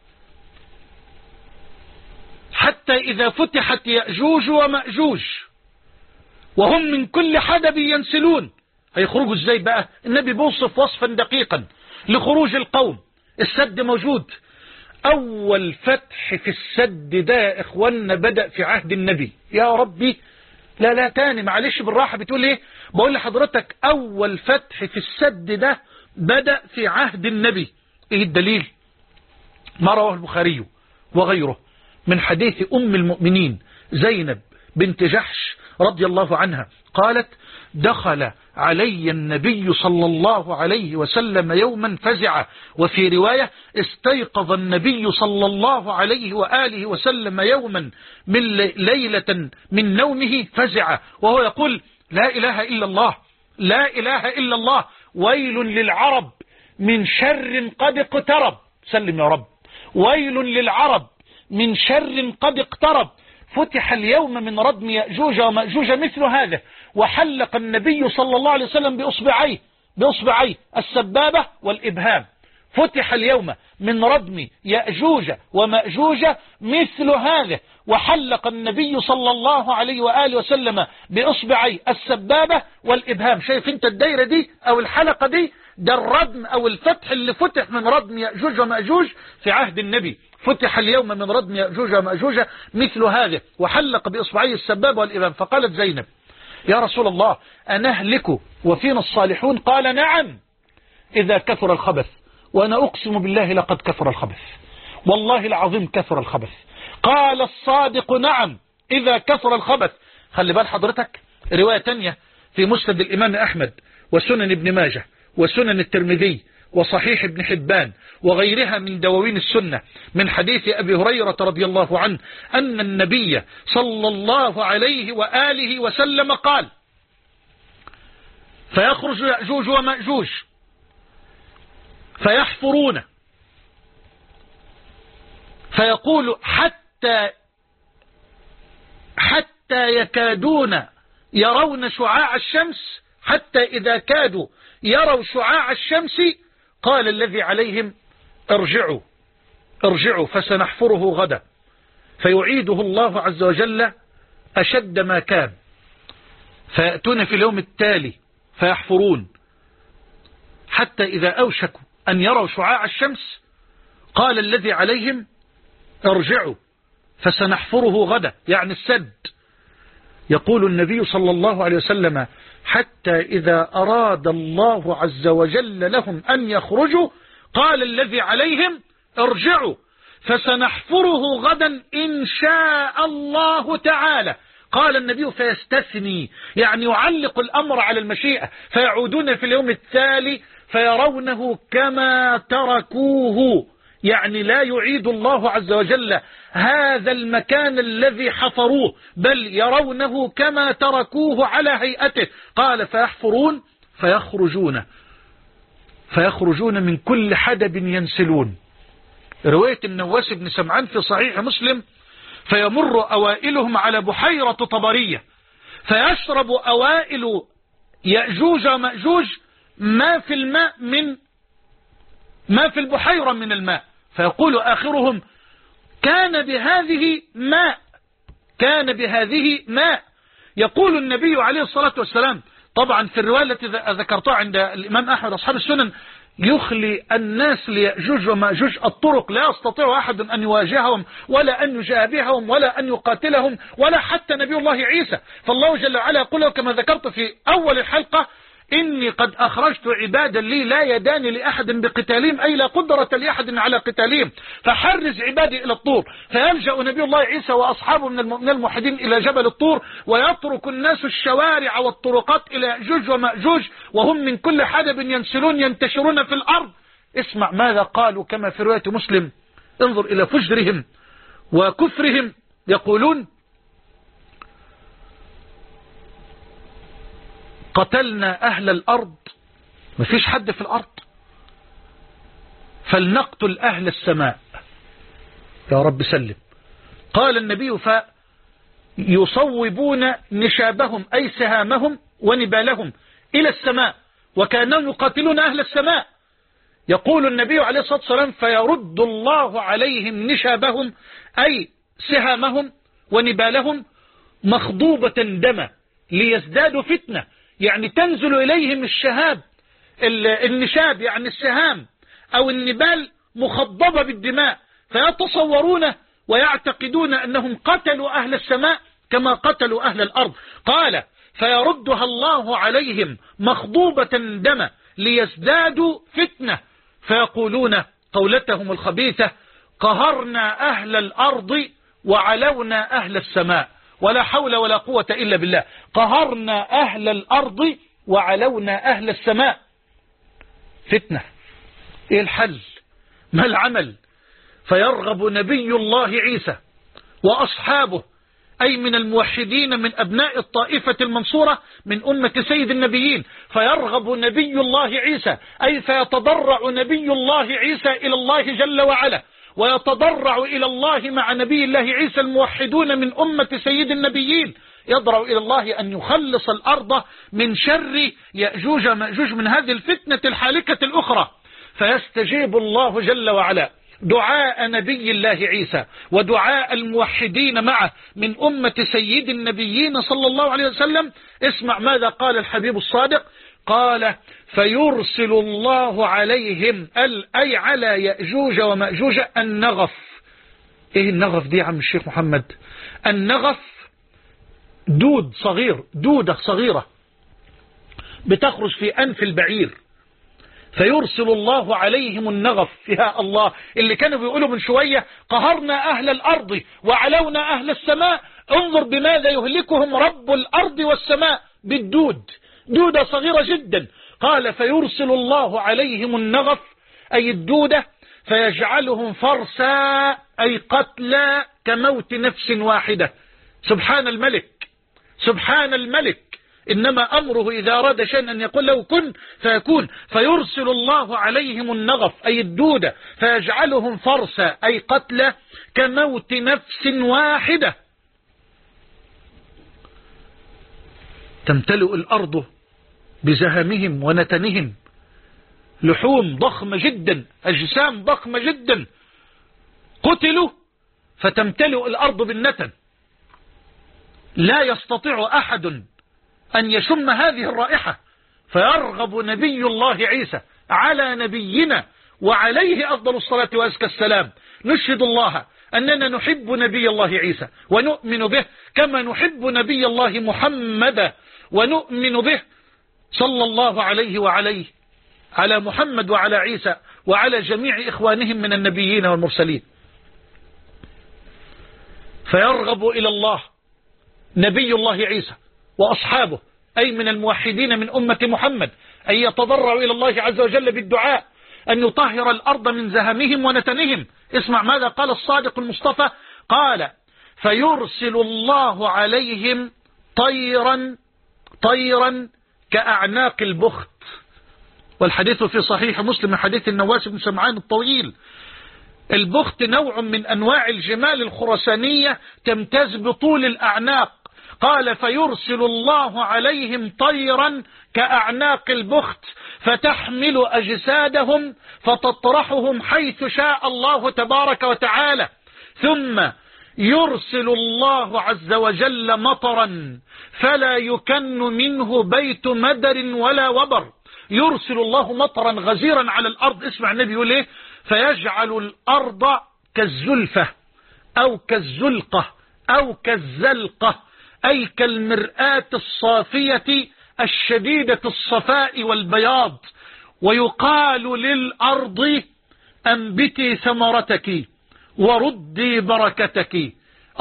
حتى إذا فتحت يأجوج ومأجوج وهم من كل حدب ينسلون، هيخرجوا ازاي بقى؟ النبي بيوصف وصفا دقيقا لخروج القوم. السد موجود. أول فتح في السد ده يا إخوانا بدأ في عهد النبي. يا ربي، لا لا تاني معلش بالراحة. بتقول ايه؟ بقول لحضرتك أول فتح في السد ده بدأ في عهد النبي. ايه الدليل؟ ما رواه البخاري وغيره من حديث أم المؤمنين زينب بنت جحش رضي الله عنها قالت دخل علي النبي صلى الله عليه وسلم يوما فزع، وفي رواية استيقظ النبي صلى الله عليه وآله وسلم يوما من ليلة من نومه فزع وهو يقول لا إله إلا الله، لا إله إلا الله، ويل للعرب من شر قد اقترب. سلم يا رب. ويل للعرب من شر قد اقترب. فتح اليوم من ردم يأجوج ومأجوج مثل هذا، وحلق النبي صلى الله عليه وسلم بأصبعيه بأصبعيه السبابة والإبهام. فتح اليوم من ردم يأجوج ومأجوج مثل هذا، وحلق النبي صلى الله عليه وآله وسلم بأصبعي السبابة والإبهام. شايف انت الدايرة دي أو الحلقة دي؟ ده الردم أو الفتح اللي فتح من ردم يأجوج ومأجوج في عهد النبي. فتح اليوم من ردم يأجوج ومأجوج مثل هذا، وحلق بإصبعي السبابة والإبهام. فقالت زينب: يا رسول الله أنهلك وفينا الصالحون؟ قال: نعم إذا كثر الخبث. وأنا أقسم بالله لقد كثر الخبث، والله العظيم كثر الخبث. قال الصادق: نعم إذا كثر الخبث. خلي بال حضرتك، رواية تانية في مسند الإمام أحمد وسنن ابن ماجه وسنن الترمذي وصحيح ابن حبان وغيرها من دواوين السنة من حديث أبي هريرة رضي الله عنه أن النبي صلى الله عليه وآله وسلم قال: فيخرج يأجوج ومأجوج فيحفرون، فيقول حتى حتى يكادون يرون شعاع الشمس، حتى إذا كادوا يروا شعاع الشمس قال الذي عليهم: ارجعوا ارجعوا فسنحفره غدا. فيعيده الله عز وجل أشد ما كان، فيأتون في اليوم التالي فيحفرون حتى إذا أوشكوا أن يروا شعاع الشمس قال الذي عليهم: ارجعوا فسنحفره غدا، يعني السد. يقول النبي صلى الله عليه وسلم: حتى إذا أراد الله عز وجل لهم أن يخرجوا قال الذي عليهم: ارجعوا فسنحفره غدا إن شاء الله تعالى. قال النبي: فيستثني، يعني يعلق الأمر على المشيئة. فيعودون في اليوم التالي فيرونه كما تركوه، يعني لا يعيد الله عز وجل هذا المكان الذي حفروه، بل يرونه كما تركوه على هيئته. قال: فيحفرون فيخرجون فيخرجون من كل حدب ينسلون. رواية النواس بن سمعان في صحيح مسلم: فيمر أوائلهم على بحيرة طبرية، فيشرب أوائل يأجوج ومأجوج ما في الماء من ما في البحيرة من الماء، فيقول آخرهم: كان بهذه ماء كان بهذه ماء. يقول النبي عليه الصلاة والسلام، طبعا في الرواية التي ذكرتها عند الإمام أحمد أصحاب السنن: يخلي الناس ليأجوج ومأجوج الطرق، لا يستطيع أحد أن يواجههم ولا أن يجابههم ولا أن يقاتلهم ولا حتى نبي الله عيسى. فالله جل وعلا يقول كما ذكرت في أول الحلقة: إني قد أخرجت عبادا لي لا يدان لأحد بقتالهم، أي لا قدرة لأحد على قتالهم، فحرز عبادي إلى الطور. فيلجأ نبي الله عيسى وأصحابه من الموحدين إلى جبل الطور، ويترك الناس الشوارع والطرقات إلى يأجوج ومأجوج وهم من كل حدب ينسلون ينتشرون في الأرض. اسمع ماذا قالوا كما في رواية مسلم، انظر إلى فجرهم وكفرهم. يقولون: قتلنا أهل الأرض، مفيش حد في الأرض، فلنقتل أهل السماء. يا رب سلم. قال النبي: فيصوبون نشابهم أي سهامهم ونبالهم إلى السماء، وكأنهم يقاتلون أهل السماء. يقول النبي عليه الصلاة والسلام: فيرد الله عليهم نشابهم أي سهامهم ونبالهم مخضوبة دما ليزدادوا فتنة، يعني تنزل إليهم الشهاب النشاب يعني السهام أو النبال مخضبة بالدماء، فيتصورون ويعتقدون أنهم قتلوا أهل السماء كما قتلوا أهل الأرض. قال: فيردها الله عليهم مخضوبة دما ليزدادوا فتنة، فيقولون قولتهم الخبيثة: قهرنا أهل الأرض وعلونا أهل السماء. ولا حول ولا قوة إلا بالله. قهرنا أهل الأرض وعلونا أهل السماء. فتنة. إيه الحل؟ ما العمل؟ فيرغب نبي الله عيسى وأصحابه أي من الموحدين من أبناء الطائفة المنصورة من أمة سيد النبيين، فيرغب نبي الله عيسى أي فيتضرع نبي الله عيسى إلى الله جل وعلا ويتضرع إلى الله مع نبي الله عيسى الموحدون من أمة سيد النبيين، يضرع إلى الله أن يخلص الأرض من شر يأجوج مأجوج من هذه الفتنة الحالكة الأخرى. فيستجيب الله جل وعلا دعاء نبي الله عيسى ودعاء الموحدين معه من أمة سيد النبيين صلى الله عليه وسلم. اسمع ماذا قال الحبيب الصادق، قال فيرسل الله عليهم أي على يأجوج ومأجوج النغف. ايه النغف دي يا عم الشيخ محمد؟ النغف دود صغير، دودة صغيرة بتخرج في أنف البعير، فيرسل الله عليهم النغف. فيها الله اللي كانوا بيقولوا من شوية قهرنا أهل الأرض وعلونا أهل السماء، انظر بماذا يهلكهم رب الأرض والسماء، بالدود، دودة صغيرة جدا. قال فيرسل الله عليهم النغف أي الدودة، فيجعلهم فرسا أي قتلى كموت نفس واحدة. سبحان الملك، سبحان الملك، إنما أمره إذا أراد شيئا أن يقول له كن فيكون. فيرسل الله عليهم النغف أي الدودة، فيجعلهم فرسا أي قتلى كموت نفس واحدة. تمتلئ الأرض بزهمهم ونتنهم، لحوم ضخمة جدا، أجسام ضخمة جدا قتلوا، فتمتلئ الأرض بالنتن. لا يستطيع أحد أن يشم هذه الرائحة، فيرغب نبي الله عيسى على نبينا وعليه أفضل الصلاة وأزكى السلام. نشهد الله أننا نحب نبي الله عيسى ونؤمن به كما نحب نبي الله محمد، ونؤمن به صلى الله عليه وعليه على محمد وعلى عيسى وعلى جميع إخوانهم من النبيين والمرسلين. فيرغب إلى الله نبي الله عيسى وأصحابه أي من الموحدين من أمة محمد أن يتضرعوا إلى الله عز وجل بالدعاء أن يطهر الأرض من زهمهم ونتنهم. اسمع ماذا قال الصادق المصطفى، قال فيرسل الله عليهم طيرا طيرا كأعناق البخت. والحديث في صحيح مسلم من حديث النواس بن سمعان الطويل. البخت نوع من أنواع الجمال الخرسانية تمتاز بطول الأعناق. قال فيرسل الله عليهم طيرا كأعناق البخت فتحمل أجسادهم فتطرحهم حيث شاء الله تبارك وتعالى، ثم يرسل الله عز وجل مطرا فلا يكن منه بيت مدر ولا وبر. يرسل الله مطرا غزيرا على الأرض. اسمع النبي يقول ايه، فيجعل الأرض كالزلفة أو كالزلقة أو كالزلقة أي كالمرآة الصافية الشديدة الصفاء والبياض. ويقال للأرض أنبتي ثمرتك وردي بركتك.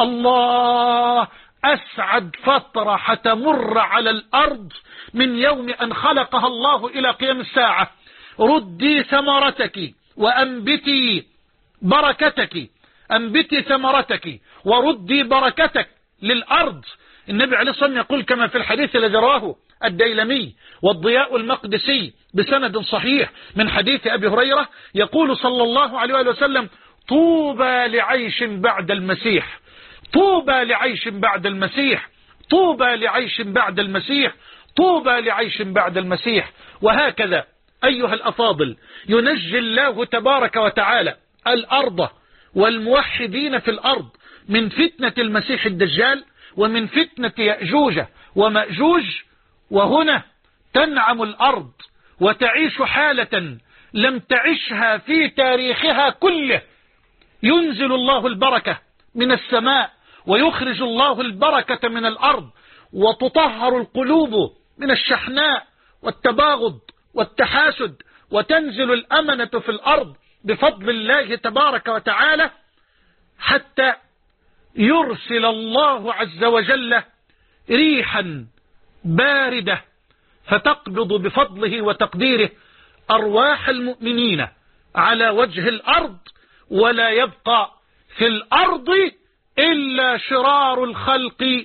الله، أسعد فترة حتمر على الأرض من يوم أن خلقها الله إلى قيام الساعة. ردي ثمرتك وأنبتي بركتك، أنبتي ثمرتك وردي بركتك للأرض. النبي عليه الصلاة والسلام يقول كما في الحديث الذي رواه الديلمي والضياء المقدسي بسند صحيح من حديث أبي هريرة، يقول صلى الله عليه وسلم طوبى لعيش بعد المسيح، طوبى لعيش بعد المسيح، طوبى لعيش بعد المسيح، طوبى لعيش بعد المسيح. وهكذا أيها الأفاضل ينجي الله تبارك وتعالى الأرض والموحدين في الأرض من فتنة المسيح الدجال ومن فتنة يأجوج ومأجوج. وهنا تنعم الأرض وتعيش حالة لم تعشها في تاريخها كله. ينزل الله البركة من السماء ويخرج الله البركة من الأرض، وتطهر القلوب من الشحناء والتباغض والتحاسد، وتنزل الأمنة في الأرض بفضل الله تبارك وتعالى، حتى يرسل الله عز وجل ريحا باردة فتقبض بفضله وتقديره أرواح المؤمنين على وجه الأرض، ولا يبقى في الأرض إلا شرار الخلق،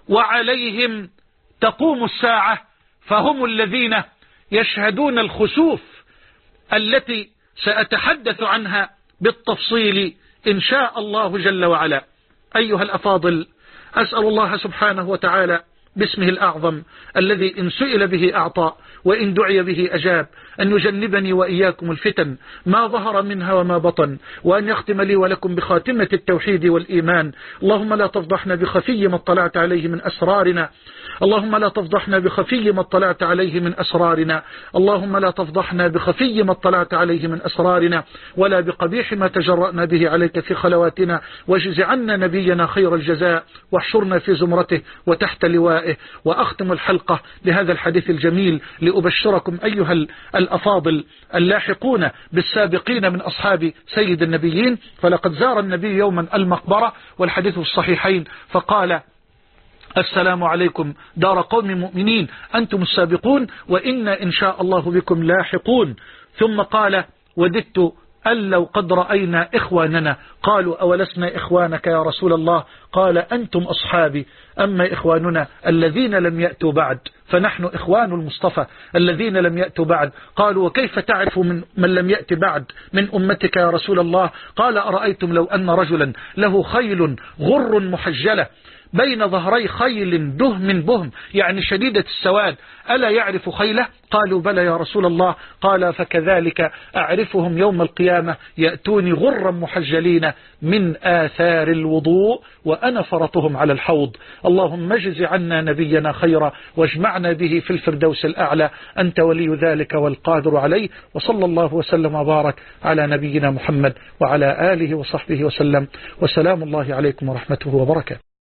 وعليهم تقوم الساعة. فهم الذين يشهدون الخسوف التي سأتحدث عنها بالتفصيل إن شاء الله جل وعلا. أيها الأفاضل، أسأل الله سبحانه وتعالى باسمه الأعظم الذي إن سئل به أعطى وإن دعي به أجاب أن يجنبني وإياكم الفتن ما ظهر منها وما بطن، وأن يختم لي ولكم بخاتمة التوحيد والإيمان. اللهم لا تفضحنا بخفي ما اطلعت عليه من أسرارنا، اللهم لا تفضحنا بخفي ما اطلعت عليه من أسرارنا، اللهم لا تفضحنا بخفي ما اطلعت عليه من أسرارنا، ولا بقبيح ما تجرأنا به عليك في خلواتنا. واجز عنا نبينا خير الجزاء، واحشرنا في زمرته وتحت لوائه. وأختم الحلقة بهذا الحديث الجميل لأبشركم أيها الأفاضل اللاحقون بالسابقين من أصحاب سيد النبيين. فلقد زار النبي يوما المقبرة والحديث في الصحيحين، فقال: السلام عليكم دار قوم مؤمنين، أنتم السابقون وإنا إن شاء الله بكم لاحقون. ثم قال: وددت أن لو قد رأينا إخواننا. قالوا: أولسنا إخوانك يا رسول الله؟ قال: أنتم أصحابي، أما إخواننا الذين لم يأتوا بعد فنحن إخوان المصطفى الذين لم يأتوا بعد. قالوا: وكيف تعرف من, من لم يأت بعد من أمتك يا رسول الله؟ قال: أرأيتم لو أن رجلا له خيل غر محجلة بين ظهري خيل دهم بهم، يعني شديدة السواد، ألا يعرف خيله؟ قالوا: بلى يا رسول الله. قال: فكذلك أعرفهم يوم القيامة يأتوني غرا محجلين من آثار الوضوء وأنا فرطهم على الحوض. اللهم اجز عنا نبينا خيرا واجمعنا به في الفردوس الأعلى، أنت ولي ذلك والقادر عليه. وصلى الله وسلم وبارك على نبينا محمد وعلى آله وصحبه وسلم، وسلام الله عليكم ورحمته وبركاته.